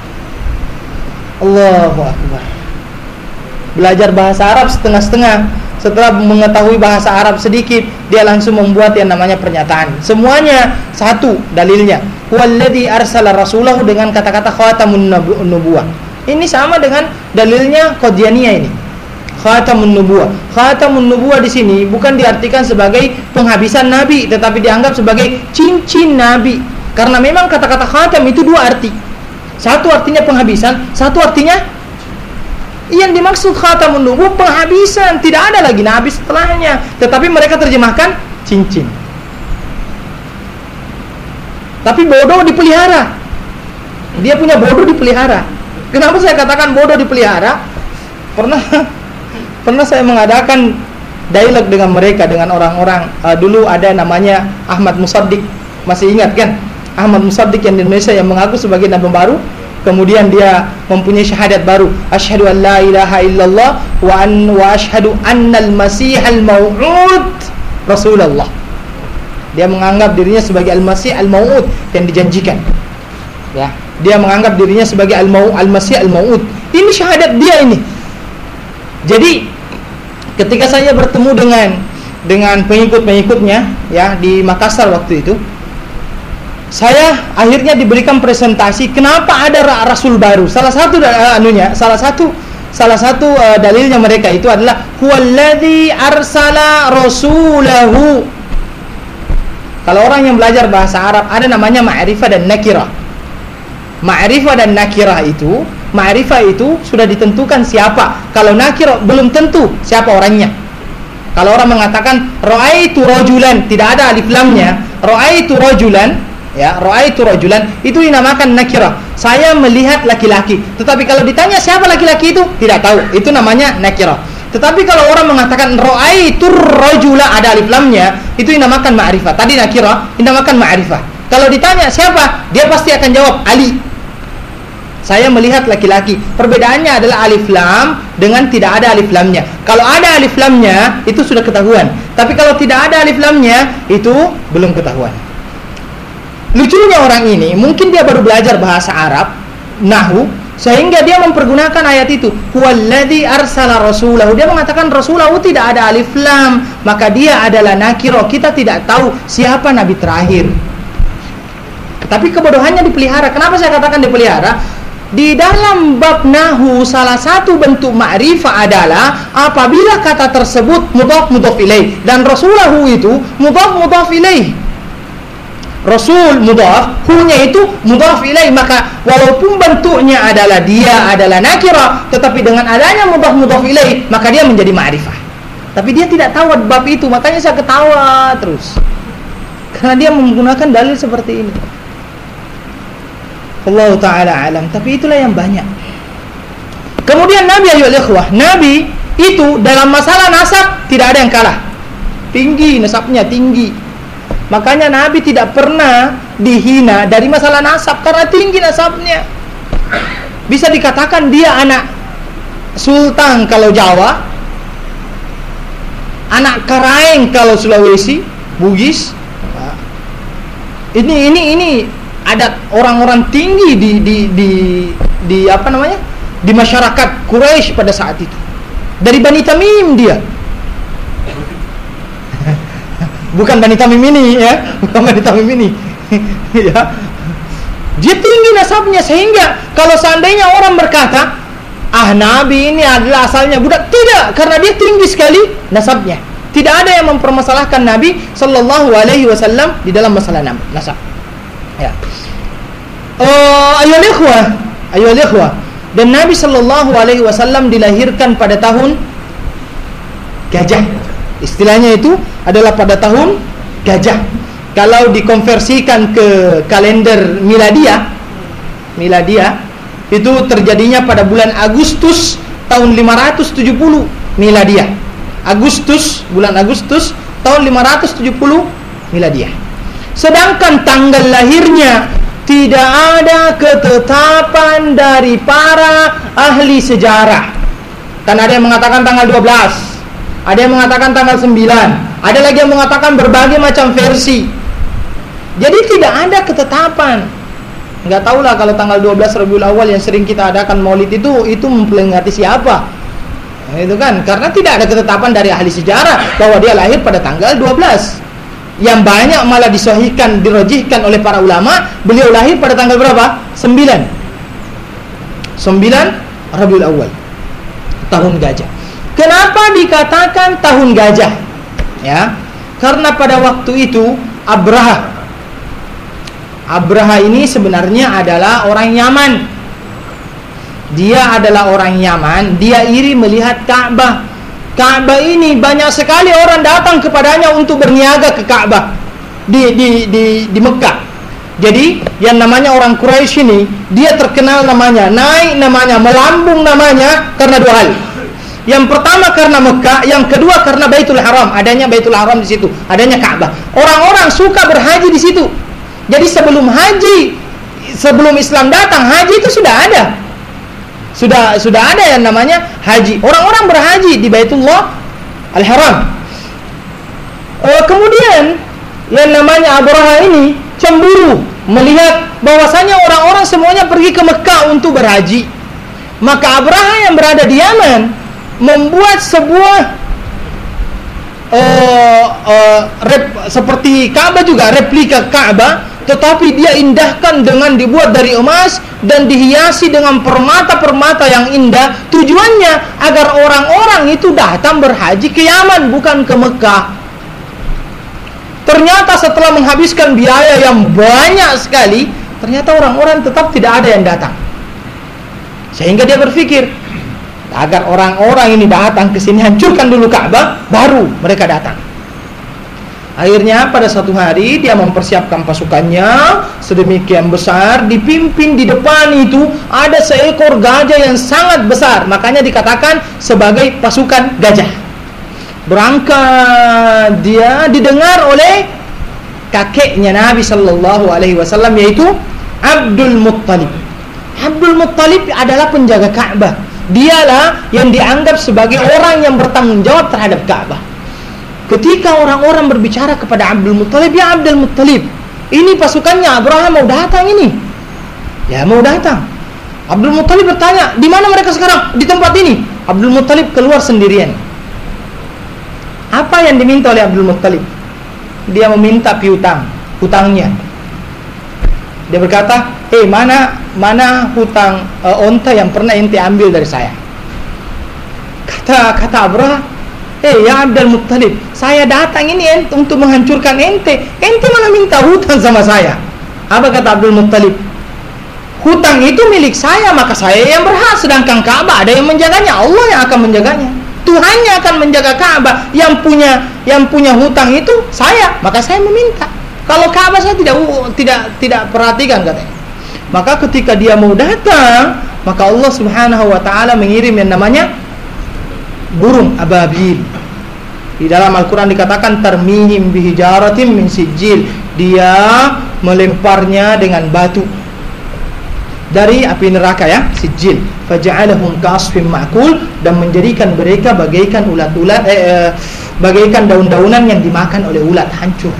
Allahu Akbar. Belajar bahasa Arab setengah-setengah. Setelah mengetahui bahasa Arab sedikit, dia langsung membuat yang namanya pernyataan. Semuanya satu dalilnya. Huwallazi arsala rasulahu, dengan kata-kata khatamun nubuwah. Ini sama dengan dalilnya Qadianiyah ini. Khatamun nubuwah. Khatamun nubuwah di sini bukan diartikan sebagai penghabisan nabi, tetapi dianggap sebagai cincin nabi. Karena memang kata-kata khatam itu dua arti. Satu artinya penghabisan, satu artinya yang dimaksud khatamun nubuwah penghabisan, tidak ada lagi nabi setelahnya, tetapi mereka terjemahkan cincin. Tapi bodoh dipelihara. Dia punya bodoh dipelihara. Kenapa saya katakan bodoh dipelihara? Pernah pernah saya mengadakan dialog dengan mereka, dengan orang-orang. Uh, dulu ada namanya Ahmad Musaddiq, masih ingat kan? Ahmad Musaddiq yang di Indonesia yang mengaku sebagai nabi baru. Kemudian dia mempunyai syahadat baru, asyhadu an la ilaha illallah wa an wa asyhadu annal masihal mau'ud rasulullah. Dia menganggap dirinya sebagai al-masih al-mau'ud yang dijanjikan. Ya, dia menganggap dirinya sebagai al-mau al-masih al-mau'ud. Ini syahadat dia ini. Jadi ketika saya bertemu dengan dengan pengikut-pengikutnya ya di Makassar waktu itu. Saya akhirnya diberikan presentasi kenapa ada rasul baru. Salah satu uh, anunya, salah satu salah satu uh, dalilnya mereka itu adalah huwallazi arsala rasulahu. Kalau orang yang belajar bahasa Arab ada namanya ma'rifah dan nakirah. Ma'rifah dan nakirah itu, ma'rifah itu sudah ditentukan siapa. Kalau nakirah belum tentu siapa orangnya. Kalau orang mengatakan ra'aitu rajulan, tidak ada alif lamnya, ra'aitu rajulan, ya, ra'aitu rajulan itu dinamakan nakirah. Saya melihat laki-laki. Tetapi kalau ditanya siapa laki-laki itu, tidak tahu. Itu namanya nakirah. Tetapi kalau orang mengatakan ra'aitu rajula, ada alif lamnya, itu dinamakan ma'rifah. Tadi nakirah dinamakan ma'rifah. Kalau ditanya siapa, dia pasti akan jawab Ali. Saya melihat laki-laki. Perbedaannya adalah alif lam dengan tidak ada alif lamnya. Kalau ada alif lamnya itu sudah ketahuan. Tapi kalau tidak ada alif lamnya itu belum ketahuan. Lucunya orang ini, mungkin dia baru belajar bahasa Arab, nahwu, sehingga dia mempergunakan ayat itu. Huwallazi arsala rasulahu. Dia mengatakan rasulahu tidak ada alif lam, maka dia adalah nakiro. Kita tidak tahu siapa nabi terakhir. Tapi kebodohannya dipelihara. Kenapa saya katakan dipelihara? Di dalam bab nahwu salah satu bentuk ma'rifah adalah apabila kata tersebut mudhaf mudhaf ilaih dan rasulahu itu mudhaf mudhaf ilaih. Rasul mudhaf, hunya itu mudhaf ilaih, maka walaupun bentuknya adalah dia adalah nakirah, tetapi dengan adanya mudhaf mudhaf ilaih maka dia menjadi ma'rifah. Tapi dia tidak tahu bab itu, makanya saya ketawa terus. Karena dia menggunakan dalil seperti ini. Allah Ta'ala alam. Tapi itulah yang banyak. Kemudian Nabi ayyuhal ikhwah, Nabi itu dalam masalah nasab tidak ada yang kalah. Tinggi nasabnya, tinggi. Makanya Nabi tidak pernah dihina dari masalah nasab karena tinggi nasabnya. Bisa dikatakan dia anak sultan kalau Jawa, anak Karaeng kalau Sulawesi, Bugis. Ini ini ini ada orang-orang tinggi di di di di apa namanya? Di masyarakat Quraisy pada saat itu. Dari Bani Tamim dia. Bukan Bani Tamim ini ya, bukan Bani Tamim ini. Ya. Dia tinggi nasabnya sehingga kalau seandainya orang berkata, "Ah, Nabi ini adalah asalnya budak." Tidak, karena dia tinggi sekali nasabnya. Tidak ada yang mempermasalahkan Nabi sallallahu alaihi wasallam di dalam masalah nasab. Ya. Uh, ayyuhal ikhwah, ayyuhal ikhwah. Dan Nabi sallallahu alaihi wasallam dilahirkan pada tahun gajah. Istilahnya itu adalah pada tahun gajah. Kalau dikonversikan ke kalender miladiah, miladiah itu terjadinya pada bulan Agustus tahun lima ratus tujuh puluh miladiah. Agustus, bulan Agustus tahun lima ratus tujuh puluh miladiah. Sedangkan tanggal lahirnya tidak ada ketetapan dari para ahli sejarah. Karena ada yang mengatakan tanggal dua belas, ada yang mengatakan tanggal sembilan, ada lagi yang mengatakan berbagai macam versi. Jadi tidak ada ketetapan. Enggak tahulah kalau tanggal dua belas Rabiul Awal yang sering kita adakan Maulid itu itu memperingati siapa? Nah, itu kan karena tidak ada ketetapan dari ahli sejarah bahwa dia lahir pada tanggal dua belas. Yang banyak malah disahihkan, dirajihkan oleh para ulama, beliau lahir pada tanggal berapa? sembilan. sembilan Rabiul Awal. Tahun gajah. Kenapa dikatakan tahun gajah? Ya, karena pada waktu itu Abraha Abraha ini sebenarnya adalah orang Yaman. Dia adalah orang Yaman, dia iri melihat Ka'bah. Ka'bah ini banyak sekali orang datang kepadanya untuk berniaga ke Ka'bah di di di di Mekah. Jadi yang namanya orang Quraisy ini dia terkenal namanya, naik namanya, melambung namanya karena dua hal. Yang pertama karena Mekah, yang kedua karena Baitul Haram, adanya Baitul Haram di situ, adanya Ka'bah. Orang-orang suka berhaji di situ. Jadi sebelum haji, sebelum Islam datang, haji itu sudah ada. Sudah sudah ada yang namanya haji. Orang-orang berhaji di Baitullah Al-Haram. E, kemudian yang namanya Abraha ini cemburu melihat bahwasanya orang-orang semuanya pergi ke Mekah untuk berhaji. Maka Abraha yang berada di Yaman membuat sebuah e, rep, seperti Ka'bah juga, replika Ka'bah, tetapi dia indahkan dengan dibuat dari emas dan dihiasi dengan permata-permata yang indah. Tujuannya agar orang-orang itu datang berhaji ke Yaman, bukan ke Mekah. Ternyata setelah menghabiskan biaya yang banyak sekali, ternyata orang-orang tetap tidak ada yang datang. Sehingga dia berpikir, agar orang-orang ini datang ke sini, hancurkan dulu Ka'bah, baru mereka datang. Akhirnya pada satu hari dia mempersiapkan pasukannya sedemikian besar, dipimpin di depan itu ada seekor gajah yang sangat besar, makanya dikatakan sebagai pasukan gajah. Berangkat dia, didengar oleh kakeknya Nabi sallallahu alaihi wasallam, yaitu Abdul Muttalib. Abdul Muttalib adalah penjaga Ka'bah. Dialah yang dianggap sebagai orang yang bertanggung jawab terhadap Ka'bah. Ketika orang-orang berbicara kepada Abdul Muttalib, ya Abdul Muttalib, ini pasukannya Abraham mau datang ini. Ya mau datang. Abdul Muttalib bertanya, di mana mereka sekarang? Di tempat ini. Abdul Muttalib keluar sendirian. Apa yang diminta oleh Abdul Muttalib? Dia meminta piutang, hutangnya. Dia berkata, eh mana mana hutang uh, onta yang pernah ente ambil dari saya? Kata kata Abraham, eh ya Abdul Muttalib, saya datang ini ente untuk menghancurkan ente. Ente malah minta hutang sama saya. Apa kata Abdul Muttalib? Hutang itu milik saya, maka saya yang berhak. Sedangkan Ka'bah ada yang menjaganya, Allah yang akan menjaganya. Tuhannya akan menjaga Ka'bah. Yang punya yang punya hutang itu saya, maka saya meminta. Kalau Ka'bah saya tidak tidak tidak perhatikan katanya. Maka ketika dia mau datang, maka Allah Subhanahu wa taala mengirim yang namanya burung ababil. Di dalam Al-Qur'an dikatakan tarmihim bihijaratin min sijil. Dia melemparnya dengan batu dari api neraka, ya, sijil. Faja'alahum ka'asfin ma'kul, dan menjadikan mereka bagaikan ulat-ulat eh, eh, bagaikan daun-daunan yang dimakan oleh ulat, hancur.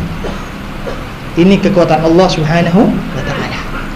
Ini kekuatan Allah Subhanahu wa taala.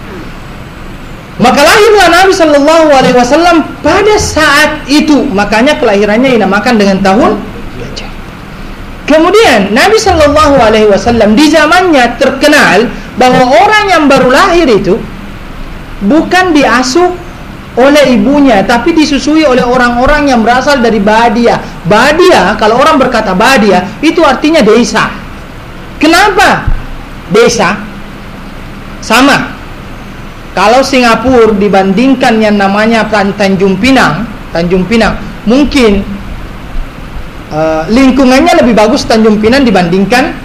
Maka lahirlah Nabi sallallahu alaihi wasallam pada saat itu. Makanya kelahirannya dinamakan dengan tahun gajah. Kemudian Nabi sallallahu alaihi wasallam di zamannya terkenal bahwa orang yang baru lahir itu bukan diasuh oleh ibunya, tapi disusui oleh orang-orang yang berasal dari Badia. Badia, kalau orang berkata Badia, itu artinya desa. Kenapa? Desa sama. Kalau Singapura dibandingkan yang namanya Tanjung Pinang, Tanjung Pinang mungkin uh, lingkungannya lebih bagus Tanjung Pinang dibandingkan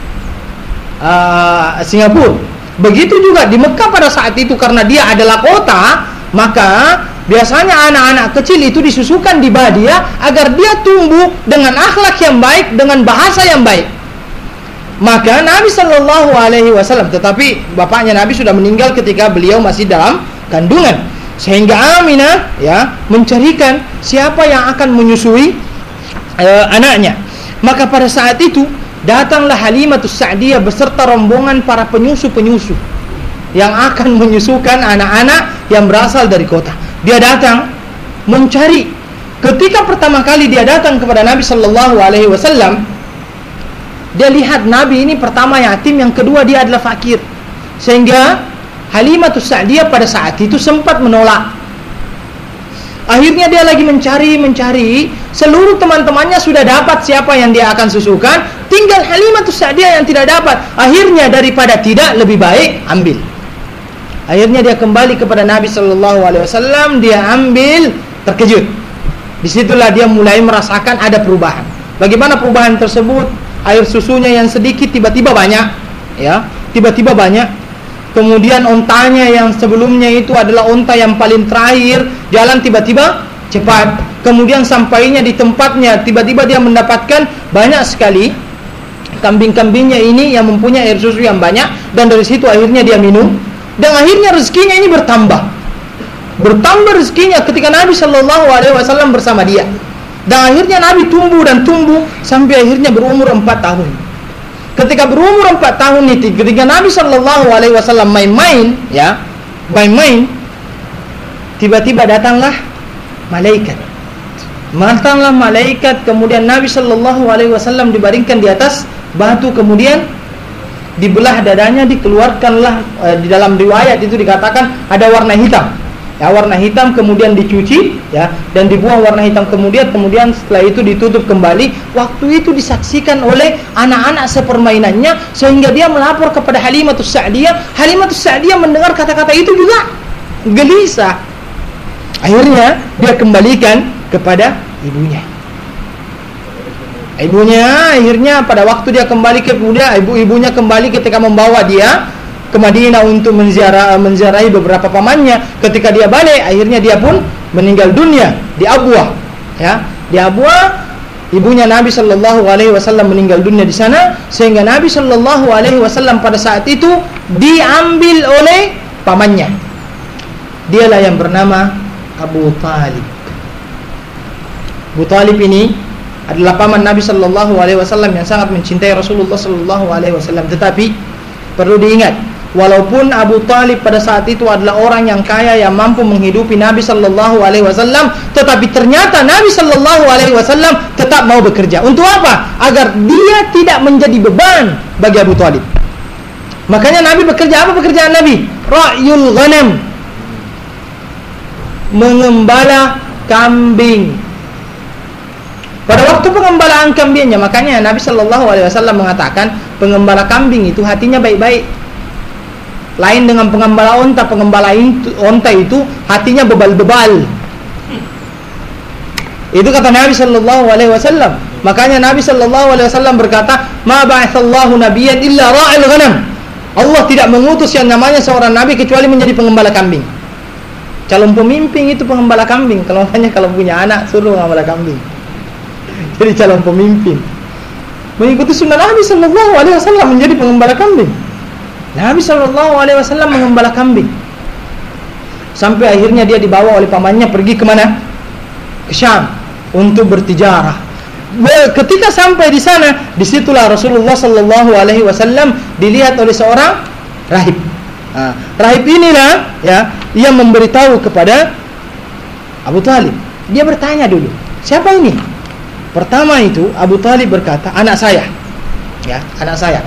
uh, Singapura. Begitu juga di Mekah pada saat itu, karena dia adalah kota, maka biasanya anak-anak kecil itu disusukan di Badia agar dia tumbuh dengan akhlak yang baik, dengan bahasa yang baik. Maka Nabi Shallallahu Alaihi Wasallam, tetapi bapaknya Nabi sudah meninggal ketika beliau masih dalam kandungan, sehingga Aminah ya mencarikan siapa yang akan menyusui uh, anaknya. Maka pada saat itu datanglah Halimatus Sa'diyah beserta rombongan para penyusu-penyusu yang akan menyusukan anak-anak yang berasal dari kota. Dia datang mencari. Ketika pertama kali dia datang kepada Nabi Shallallahu Alaihi Wasallam, dia lihat Nabi ini pertama yatim, yang kedua dia adalah fakir, sehingga Halimatus Sa'diyah pada saat itu sempat menolak. Akhirnya dia lagi mencari mencari seluruh teman-temannya sudah dapat siapa yang dia akan susukan, tinggal Halimatus Sa'diyah yang tidak dapat. Akhirnya daripada tidak, lebih baik ambil. Akhirnya dia kembali kepada Nabi Shallallahu Alaihi Wasallam, dia ambil, terkejut. Disitulah dia mulai merasakan ada perubahan. Bagaimana perubahan tersebut? Air susunya yang sedikit tiba-tiba banyak, ya, tiba-tiba banyak. Kemudian ontanya yang sebelumnya itu adalah onta yang paling terakhir, jalan tiba-tiba cepat. Kemudian sampainya di tempatnya, tiba-tiba dia mendapatkan banyak sekali kambing-kambingnya ini yang mempunyai air susu yang banyak, dan dari situ akhirnya dia minum, dan akhirnya rezekinya ini bertambah. Bertambah rezekinya ketika Nabi Shallallahu Alaihi Wasallam bersama dia. Dan akhirnya Nabi tumbuh dan tumbuh sampai akhirnya berumur empat tahun. Ketika berumur empat tahun itu, ketika Nabi Shallallahu Alaihi Wasallam main-main, ya, main-main, tiba-tiba datanglah malaikat. Matanglah malaikat, kemudian Nabi Shallallahu Alaihi Wasallam dibaringkan di atas batu, kemudian dibelah dadanya, dikeluarkanlah e, di dalam riwayat itu dikatakan ada warna hitam, ya warna hitam, kemudian dicuci, ya, dan dibuang warna hitam, kemudian kemudian setelah itu ditutup kembali. Waktu itu disaksikan oleh anak-anak sepermainannya, sehingga dia melapor kepada Halimatus Sa'diyah. Halimatus Sa'diyah mendengar kata-kata itu juga gelisah. Akhirnya dia kembalikan kepada ibunya. Ibunya akhirnya pada waktu dia kembali ke Buddha, ibu-ibunya kembali ketika membawa dia ke Madinah untuk menziarah, menziarahi beberapa pamannya. Ketika dia balik, akhirnya dia pun meninggal dunia di Abwah, ya, di Abwah. Ibunya Nabi Shallallahu Alaihi Wasallam meninggal dunia di sana, sehingga Nabi Shallallahu Alaihi Wasallam pada saat itu diambil oleh pamannya. Dialah yang bernama Abu Talib. Abu Talib ini adalah paman Nabi Shallallahu Alaihi Wasallam yang sangat mencintai Rasulullah Shallallahu Alaihi Wasallam. Tetapi perlu diingat, walaupun Abu Talib pada saat itu adalah orang yang kaya yang mampu menghidupi Nabi Shallallahu Alaihi Wasallam, tetapi ternyata Nabi Shallallahu Alaihi Wasallam tetap mau bekerja. Untuk apa? Agar dia tidak menjadi beban bagi Abu Talib. Makanya Nabi bekerja. Apa pekerjaan Nabi? Ra'yul ghanam, mengembala kambing. Pada waktu pengembalaan kambingnya, makanya Nabi Shallallahu Alaihi Wasallam mengatakan pengembala kambing itu hatinya baik-baik. Lain dengan pengembala onta, pengembala onta itu hatinya bebal-bebal. Itu kata Nabi Shallallahu Alaihi Wasallam. Makanya Nabi Shallallahu Alaihi Wasallam berkata, "Ma ba'atsallahu nabiyyan illa ra'il ghanam." Allah tidak mengutus yang namanya seorang nabi kecuali menjadi pengembala kambing. Calon pemimpin itu pengembala kambing. Kalau makanya kalau punya anak suruh pengembala kambing. Jadi calon pemimpin mengikuti sunnah Nabi Shallallahu Alaihi Wasallam menjadi pengembala kambing. Nabi Shallallahu Alaihi Wasallam mengembala kambing sampai akhirnya dia dibawa oleh pamannya pergi kemana? Ke Syam untuk bertijarah. Ketika sampai di sana, disitulah Rasulullah Shallallahu Alaihi Wasallam dilihat oleh seorang rahib. Nah, rahib inilah ya yang memberitahu kepada Abu Talib. Dia bertanya dulu, siapa ini? Pertama itu Abu Talib berkata, anak saya, ya anak saya.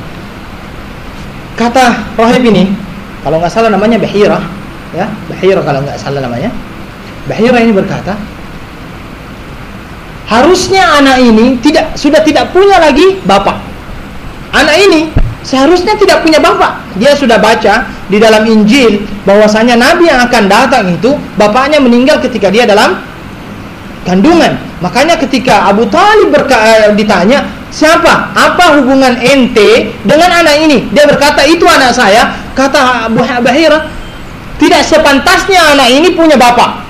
Kata rahib ini, kalau nggak salah namanya Bahira, ya Bahira kalau nggak salah namanya. Bahira ini berkata, harusnya anak ini tidak sudah tidak punya lagi bapak. Anak ini seharusnya tidak punya bapak. Dia sudah baca di dalam Injil bahwasanya Nabi yang akan datang itu bapaknya meninggal ketika dia dalam kandungan. Makanya ketika Abu Talib berka- ditanya, siapa? Apa hubungan ente dengan anak ini? Dia berkata, itu anak saya. Kata Abu Bahira, tidak sepantasnya anak ini punya bapak.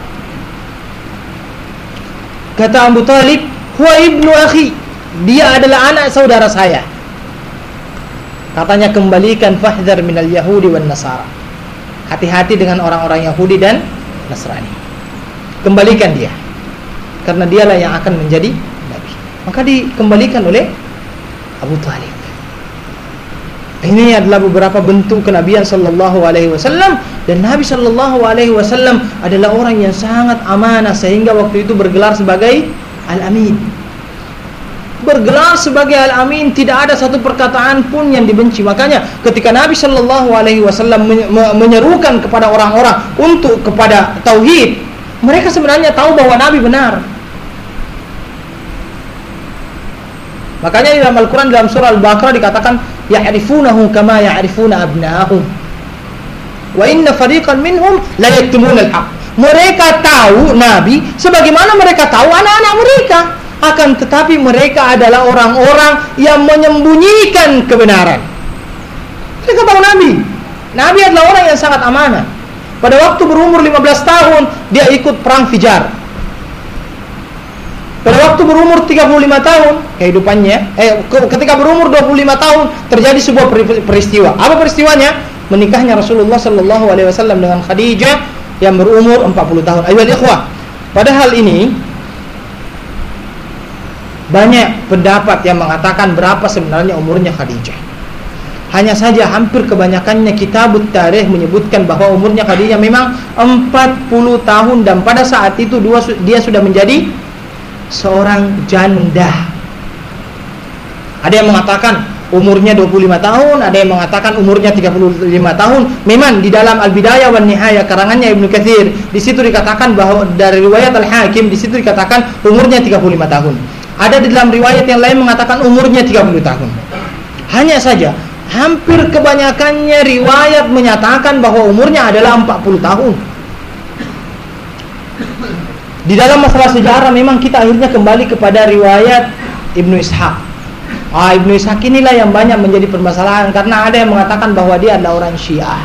Kata Abu Talib, huwa ibnu akhi, dia adalah anak saudara saya. Katanya, kembalikan fahdhar minal yahudi wan nasara. Hati-hati dengan orang-orang Yahudi dan Nasrani. Kembalikan dia, karena dialah yang akan menjadi nabi. Maka dikembalikan oleh Abu Talib. Ini adalah beberapa bentuk kenabian sallallahu alaihi wasallam, dan Nabi sallallahu alaihi wasallam adalah orang yang sangat amanah sehingga waktu itu bergelar sebagai Al-Amin. Bergelar sebagai Al-Amin, tidak ada satu perkataan pun yang dibenci. Makanya ketika Nabi sallallahu alaihi wasallam menyerukan kepada orang-orang untuk kepada tauhid, mereka sebenarnya tahu bahwa Nabi benar. Makanya di dalam Al-Quran dalam surah Al-Baqarah dikatakan, ya'rifunahu kama ya'rifuna abna'ahum wa inna fariqan minhum la yaktumuna al-haq. Mereka tahu Nabi sebagaimana mereka tahu anak-anak mereka, akan tetapi mereka adalah orang-orang yang menyembunyikan kebenaran. Mereka tahu Nabi. Nabi adalah orang yang sangat amanah. Pada waktu berumur lima belas tahun dia ikut perang Fijar. Pada waktu berumur tiga puluh lima tahun kehidupannya, eh ketika berumur dua puluh lima tahun terjadi sebuah peristiwa. Apa peristiwanya? Menikahnya Rasulullah sallallahu alaihi wasallam dengan Khadijah yang berumur empat puluh tahun. Ayyuhal ikhwah, padahal ini banyak pendapat yang mengatakan berapa sebenarnya umurnya Khadijah. Hanya saja hampir kebanyakannya kitabut tarikh menyebutkan bahwa umurnya Khadijah memang empat puluh tahun, dan pada saat itu dia sudah menjadi seorang janda. Ada yang mengatakan umurnya dua puluh lima tahun, ada yang mengatakan umurnya tiga puluh lima tahun. Memang di dalam Al-Bidayah wan Nihayah karangannya Ibnu Katsir, di situ dikatakan bahwa dari riwayat Al-Hakim di situ dikatakan umurnya tiga puluh lima tahun. Ada di dalam riwayat yang lain mengatakan umurnya tiga puluh tahun. Hanya saja hampir kebanyakannya riwayat menyatakan bahwa umurnya adalah empat puluh tahun. Di dalam masalah sejarah memang kita akhirnya kembali kepada riwayat Ibnu Ishaq. Ah, Ibnu Ishaq inilah yang banyak menjadi permasalahan karena ada yang mengatakan bahwa dia adalah orang Syiah.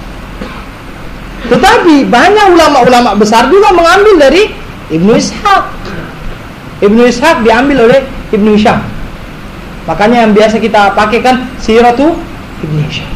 Tetapi banyak ulama-ulama besar juga mengambil dari Ibnu Ishaq. Ibnu Ishaq diambil oleh Ibnu Hisham. Makanya yang biasa kita pakai kan Siratu Ibnu Hisham.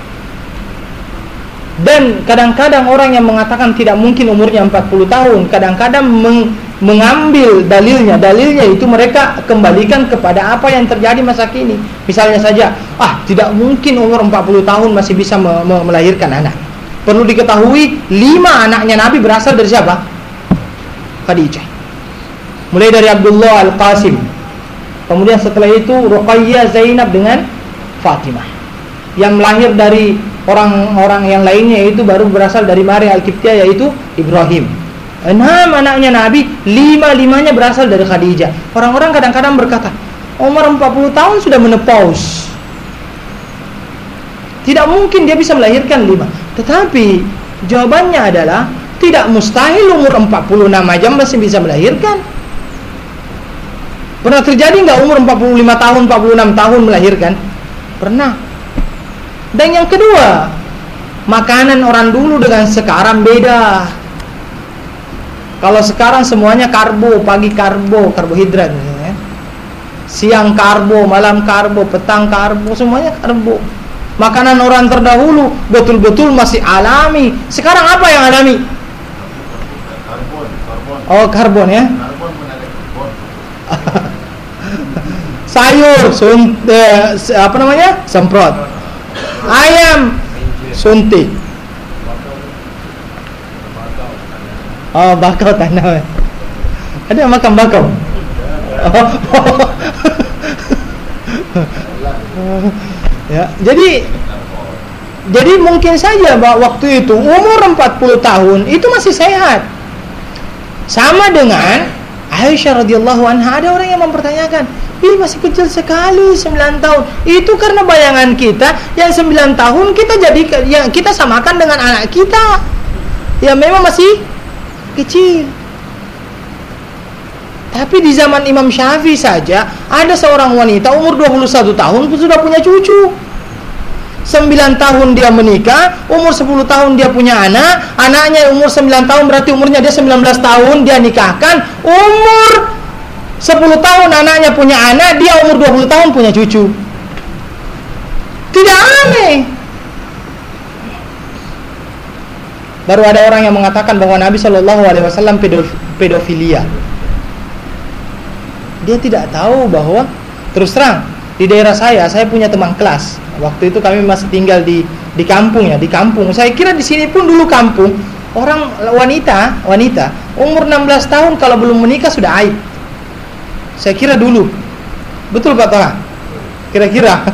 Dan kadang-kadang orang yang mengatakan tidak mungkin umurnya empat puluh tahun, kadang-kadang meng- mengambil dalilnya. Dalilnya itu mereka kembalikan kepada apa yang terjadi masa kini. Misalnya saja, ah tidak mungkin umur empat puluh tahun masih bisa me- me- melahirkan anak. Perlu diketahui lima anaknya Nabi berasal dari siapa? Khadijah. Mulai dari Abdullah Al-Qasim. Kemudian setelah itu Ruqayyah, Zainab dengan Fatimah. Yang lahir dari orang-orang yang lainnya itu baru berasal dari Maria Al-Qibtiyah yaitu Ibrahim. Enam anaknya Nabi, lima-limanya berasal dari Khadijah. Orang-orang kadang-kadang berkata, umur empat puluh tahun sudah menopause. Tidak mungkin dia bisa melahirkan lima. Tetapi jawabannya adalah tidak mustahil umur empat puluh enam aja masih bisa melahirkan. Pernah terjadi nggak umur empat puluh lima tahun, empat puluh enam tahun melahirkan? Pernah. Dan yang kedua, makanan orang dulu dengan sekarang beda. Kalau sekarang semuanya karbo, pagi karbo, karbohidrat, ya. Siang karbo, malam karbo, petang karbo, semuanya karbo. Makanan orang terdahulu betul-betul masih alami. Sekarang apa yang alami? Karbon, karbon. Oh, karbon ya. Karbon menarik karbon. Sayur, sun, eh, apa namanya? Semprot. Ayam, suntik. Oh, bakau tanah. Ada yang makan bakau? Oh. Ya, jadi jadi mungkin saja bahwa waktu itu umur empat puluh tahun itu masih sehat. Sama dengan Aisyah radhiyallahu anha, ada orang yang mempertanyakan, "Ih, masih kecil sekali, sembilan tahun." Itu karena bayangan kita yang sembilan tahun kita jadi yang kita samakan dengan anak kita. Ya memang masih kecil. Tapi di zaman Imam Syafi'i saja ada seorang wanita umur dua puluh satu tahun sudah punya cucu. sembilan tahun dia menikah, umur sepuluh tahun dia punya anak, anaknya umur sembilan tahun berarti umurnya dia sembilan belas tahun dia nikahkan, umur sepuluh tahun anaknya punya anak, dia umur dua puluh tahun punya cucu. Tidak aneh. Baru ada orang yang mengatakan bahwa Nabi shallallahu alaihi wasallam pedofilia. Dia tidak tahu bahwa, terus terang, di daerah saya, saya punya teman kelas. Waktu itu kami masih tinggal di di kampung ya, di kampung. Saya kira di sini pun dulu kampung, orang wanita, wanita umur enam belas tahun kalau belum menikah sudah aib. Saya kira dulu. Betul Pak Toha? Kira-kira.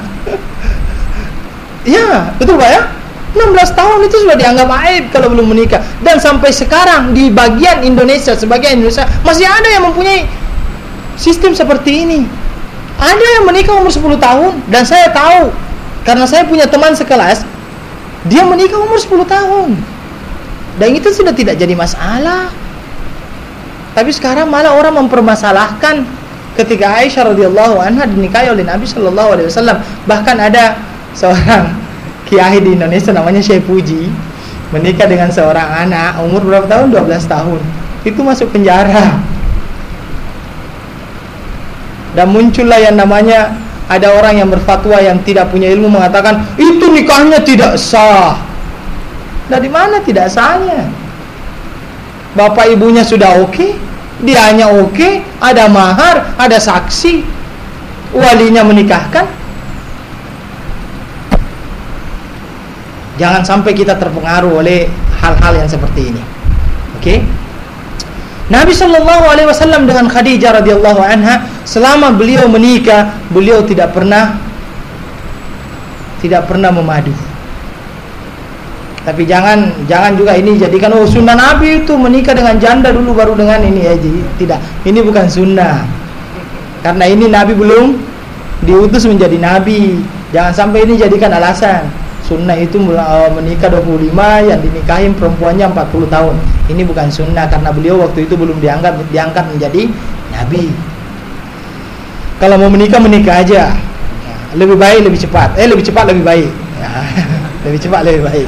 Ya, betul Pak ya? enam belas tahun itu sudah dianggap aib kalau belum menikah. Dan sampai sekarang di bagian Indonesia, sebagian Indonesia masih ada yang mempunyai sistem seperti ini. Ada yang menikah umur sepuluh tahun, dan saya tahu karena saya punya teman sekelas, dia menikah umur sepuluh tahun. Dan itu sudah tidak jadi masalah. Tapi sekarang malah orang mempermasalahkan ketika Aisyah radhiyallahu anha dinikahi oleh Nabi sallallahu alaihi wasallam. Bahkan ada seorang kiai di Indonesia namanya Syekh Puji menikah dengan seorang anak umur berapa tahun? dua belas tahun. Itu masuk penjara. Dan muncullah yang namanya ada orang yang berfatwa yang tidak punya ilmu mengatakan itu nikahnya tidak sah. Dari mana tidak sahnya? Bapak ibunya sudah oke, okay, dianya oke, okay, ada mahar, ada saksi, walinya menikahkan. Jangan sampai kita terpengaruh oleh hal-hal yang seperti ini. Oke? Okay? Nabi Shallallahu Alaihi Wasallam dengan Khadijah radhiyallahu anha, selama beliau menikah, beliau tidak pernah tidak pernah memadu. Tapi jangan jangan juga ini jadikan oh sunnah Nabi itu menikah dengan janda dulu baru dengan ini ya. Tidak, ini bukan sunnah. Karena ini Nabi belum diutus menjadi Nabi. Jangan sampai ini jadikan alasan. Sunnah itu menikah dua puluh lima, yang dinikahin perempuannya empat puluh tahun. Ini bukan sunnah karena beliau waktu itu belum diangkat diangkat menjadi Nabi. Kalau mau menikah menikah aja. Lebih baik lebih cepat. Eh lebih cepat lebih baik. Ya. Lebih cepat lebih baik.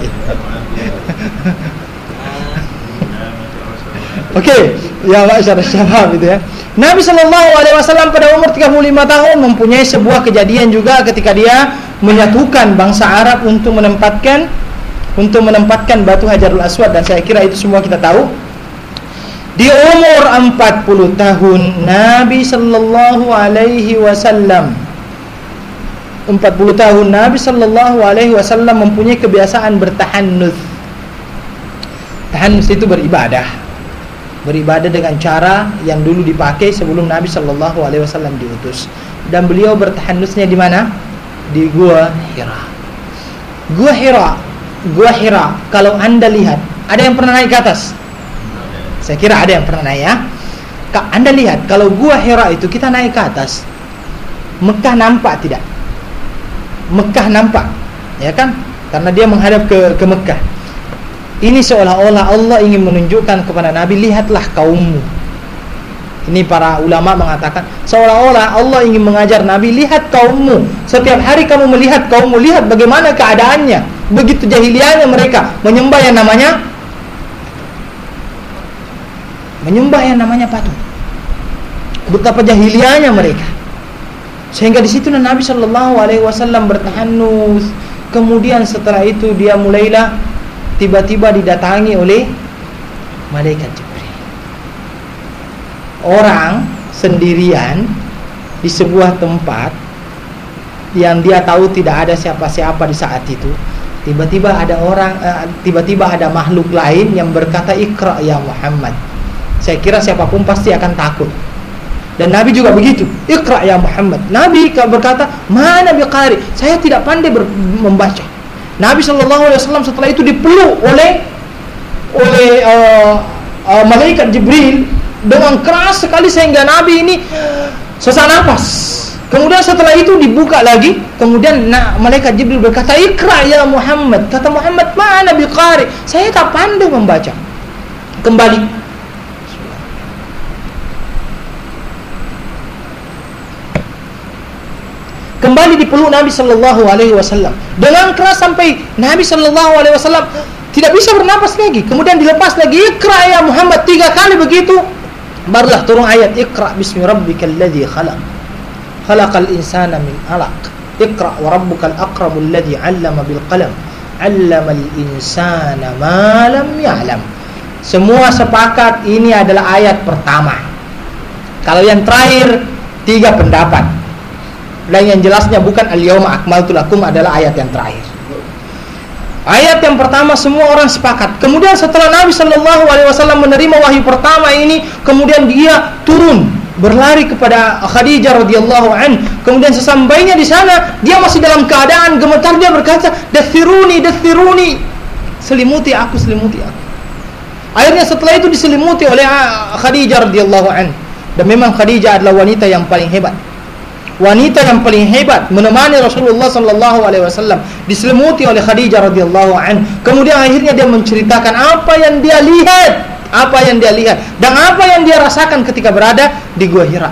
Oke, okay. Ya masyarakat syabab itu ya. Nabi Shallallahu Alaihi Wasallam pada umur tiga puluh lima tahun mempunyai sebuah kejadian juga ketika dia menyatukan bangsa Arab untuk menempatkan untuk menempatkan batu Hajarul Aswad, dan saya kira itu semua kita tahu. Di umur empat puluh tahun Nabi Shallallahu Alaihi Wasallam empat puluh tahun Nabi Shallallahu Alaihi Wasallam mempunyai kebiasaan bertahannuts. Tahannuts itu beribadah, beribadah dengan cara yang dulu dipakai sebelum Nabi Shallallahu Alaihi Wasallam diutus. Dan beliau bertahannutsnya di mana? Di Gua Hira. Gua Hira, Gua Hira. Kalau anda lihat, ada yang pernah naik ke atas? Saya kira ada yang pernah naik ya. Anda lihat, kalau Gua Hira itu kita naik ke atas, Mekah nampak tidak? Mekah nampak, ya kan? Karena dia menghadap ke ke Mekah. Ini seolah-olah Allah ingin menunjukkan kepada Nabi, lihatlah kaummu. Ini para ulama mengatakan seolah-olah Allah ingin mengajar Nabi, lihat kaummu. Setiap hari kamu melihat kaummu, lihat bagaimana keadaannya. Begitu jahiliyahnya mereka menyembah yang namanya menyembah yang namanya patung. Betapa jahiliyahnya mereka. Sehingga di situ Nabi Shallallahu Alaihi Wasallam bertahannuts. Kemudian setelah itu dia mulailah tiba-tiba didatangi oleh malaikat Jibril. Orang sendirian di sebuah tempat yang dia tahu tidak ada siapa-siapa di saat itu. Tiba-tiba ada orang, uh, tiba-tiba ada makhluk lain yang berkata, "Iqra ya Muhammad." Saya kira siapapun pasti akan takut. Dan Nabi juga begitu, Iqra ya Muhammad. Nabi berkata, mana biqari, saya tidak pandai ber- membaca. Nabi Shallallahu Alaihi Wasallam setelah itu dipeluk oleh oleh uh, uh, malaikat Jibril dengan keras sekali sehingga Nabi ini sesak nafas. Kemudian setelah itu dibuka lagi, kemudian nah, malaikat Jibril berkata, Iqra ya Muhammad. Kata Muhammad, mana biqari, saya tak pandai membaca. Kembali. Kembali dipeluk Nabi Shallallahu Alaihi Wasallam dengan keras sampai Nabi Shallallahu Alaihi Wasallam tidak bisa bernapas lagi. Kemudian dilepas lagi, Iqra ya Muhammad, tiga kali begitu. Barulah turun ayat, Iqra bismi rabbikal ladzi khalaq, khalaqal insana min 'alaq, Iqra wa rabbukal akramul ladzi 'allama bil qalam, 'allamal insana ma lam ya'lam. Semua sepakat ini adalah ayat pertama. Kalau yang terakhir tiga pendapat. Dan yang jelasnya bukan al-yawma akmaltu lakum adalah ayat yang terakhir. Ayat yang pertama semua orang sepakat. Kemudian setelah Nabi Shallallahu Alaihi Wasallam menerima wahyu pertama ini, kemudian dia turun berlari kepada Khadijah radhiyallahu an. Kemudian sesampainya di sana, dia masih dalam keadaan gemetar. Dia berkata, dathiruni, dathiruni, selimuti aku, selimuti aku. Akhirnya setelah itu diselimuti oleh Khadijah radhiyallahu an. Dan memang Khadijah adalah wanita yang paling hebat. Wanita yang paling hebat menemani Rasulullah sallallahu alaihi wasallam, diselimuti oleh Khadijah radhiyallahu an. Kemudian akhirnya dia menceritakan apa yang dia lihat, apa yang dia lihat dan apa yang dia rasakan ketika berada di Gua Hira.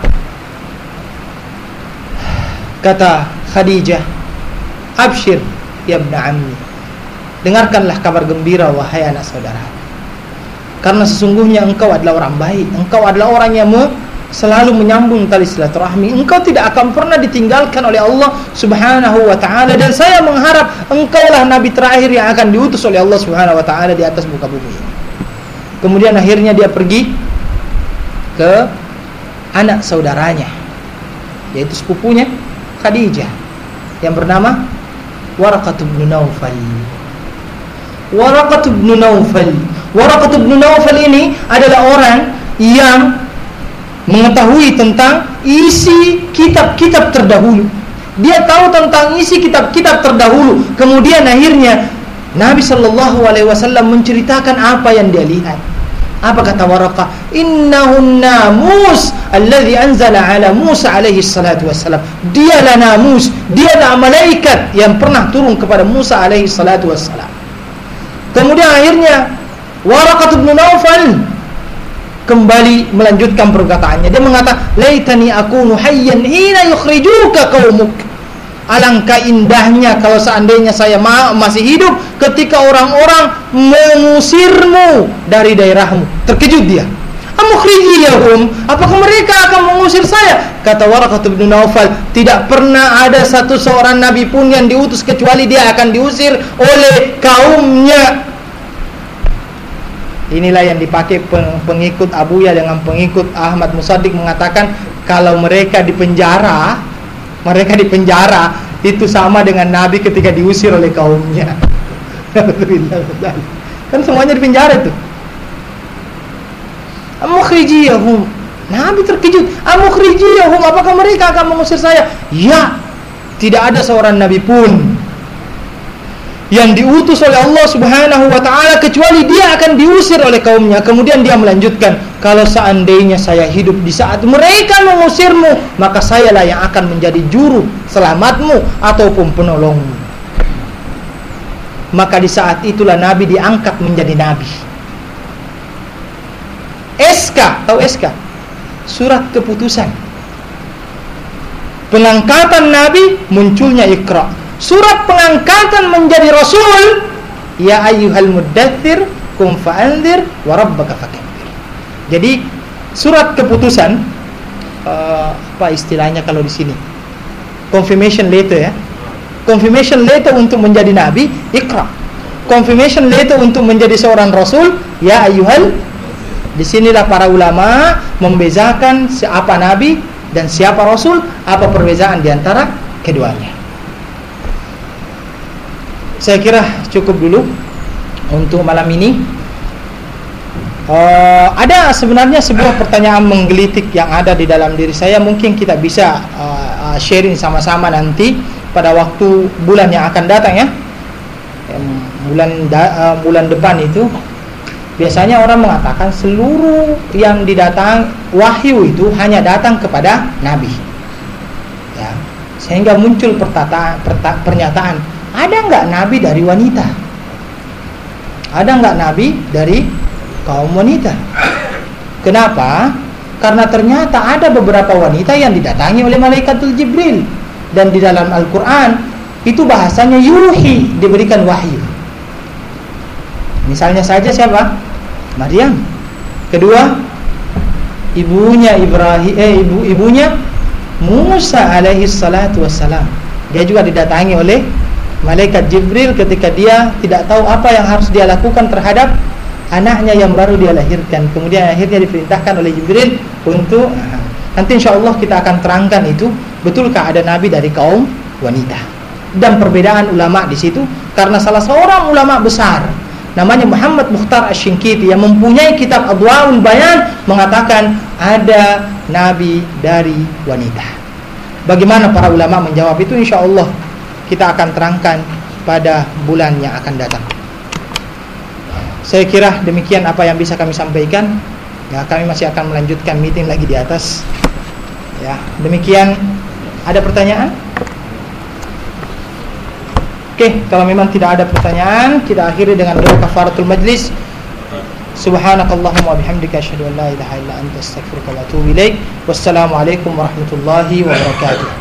Kata Khadijah, "Abshir ya ibna ammi." Dengarkanlah kabar gembira wahai anak saudara. Karena sesungguhnya engkau adalah orang baik, engkau adalah orang yang selalu menyambung tali silaturahmi. Engkau tidak akan pernah ditinggalkan oleh Allah Subhanahu wa taala, dan saya mengharap engkaulah nabi terakhir yang akan diutus oleh Allah Subhanahu wa taala di atas muka bumi ini. Kemudian akhirnya dia pergi ke anak saudaranya, yaitu sepupunya Khadijah yang bernama Waraqah bin Naufal. Waraqah bin Naufal. Waraqah bin Naufal ini adalah orang yang mengetahui tentang isi kitab-kitab terdahulu. Dia tahu tentang isi kitab-kitab terdahulu. Kemudian akhirnya Nabi Shallallahu Alaihi Wasallam menceritakan apa yang dia lihat. Apa kata Waraqah? Innahun namus alladhi anzala ala Musa alaihi salatu wassalam. Dialah namus, dialah malaikat yang pernah turun kepada Musa alaihi salatu wassalam. Kemudian akhirnya Waraqah bin Naufal kembali melanjutkan perkataannya. Dia mengatakan, laitani akunu hayyan hina yukhrijuka qaumuk. Alangkah indahnya kalau seandainya saya masih hidup ketika orang-orang mengusirmu dari daerahmu. Terkejut dia. Amukhrijiyahum, apakah mereka akan mengusir saya? Kata Waraqah bin Naufal, tidak pernah ada satu seorang nabi pun yang diutus kecuali dia akan diusir oleh kaumnya. Inilah yang dipakai pengikut Abuya dengan pengikut Ahmad Musaddiq, mengatakan kalau mereka di penjara, mereka di penjara itu sama dengan Nabi ketika diusir oleh kaumnya. Kan semuanya di penjara itu. Amukhrijiyahum, Nabi terkejut. Amukhrijiyahum, apakah mereka akan mengusir saya? Ya, tidak ada seorang Nabi pun yang diutus oleh Allah Subhanahu wa ta'ala kecuali dia akan diusir oleh kaumnya. Kemudian dia melanjutkan, kalau seandainya saya hidup di saat mereka mengusirmu, maka sayalah yang akan menjadi juru selamatmu ataupun penolongmu. Maka di saat itulah Nabi diangkat menjadi Nabi. S K, tahu S K? Surat keputusan pengangkatan Nabi, munculnya Iqra. Surat pengangkatan menjadi Rasul, ya ayyuhal muddathir kum fa'anzir wa rabbaka fakabbir. Jadi surat keputusan, uh, apa istilahnya kalau di sini? Confirmation letter ya. Confirmation letter untuk menjadi nabi, Iqra. Confirmation letter untuk menjadi seorang rasul, ya ayyuhal. Disinilah para ulama membezakan siapa nabi dan siapa rasul, apa perbedaan di antara keduanya. Saya kira cukup dulu untuk malam ini. Uh, ada sebenarnya sebuah pertanyaan menggelitik yang ada di dalam diri saya. Mungkin kita bisa uh, uh, sharing sama-sama nanti pada waktu bulan yang akan datang ya. Um, bulan da- uh, bulan depan itu biasanya orang mengatakan seluruh yang didatang wahyu itu hanya datang kepada nabi. Ya, sehingga muncul pertata- perta- pernyataan, ada enggak nabi dari wanita? Ada enggak nabi dari kaum wanita? Kenapa? Karena ternyata ada beberapa wanita yang didatangi oleh malaikatul Jibril, dan di dalam Al-Quran itu bahasanya yuhi, diberikan wahyu. Misalnya saja siapa? Maryam. Kedua, ibunya Ibrahim, eh ibu ibunya Musa alaihi salatu wassalam. Dia juga didatangi oleh malaikat Jibril ketika dia tidak tahu apa yang harus dia lakukan terhadap anaknya yang baru dia lahirkan. Kemudian akhirnya diperintahkan oleh Jibril untuk, nanti insya Allah kita akan terangkan itu, betulkah ada nabi dari kaum wanita. Dan perbedaan ulama di situ, karena salah seorang ulama besar namanya Muhammad Mukhtar Asy-Syinkiti yang mempunyai kitab Adwaul Bayan mengatakan ada nabi dari wanita. Bagaimana para ulama menjawab itu, insya Allah kita akan terangkan pada bulan yang akan datang. Saya kira demikian apa yang bisa kami sampaikan. Ya, kami masih akan melanjutkan meeting lagi di atas. Ya, demikian. Ada pertanyaan? Oke, kalau memang tidak ada pertanyaan, kita akhiri dengan doa kafaratul majlis. Subhanakallahumma wabihamdika asyhadu an la ilaha illa anta astaghfiruka wa atubu ilaik. Wassalamualaikum warahmatullahi wabarakatuh.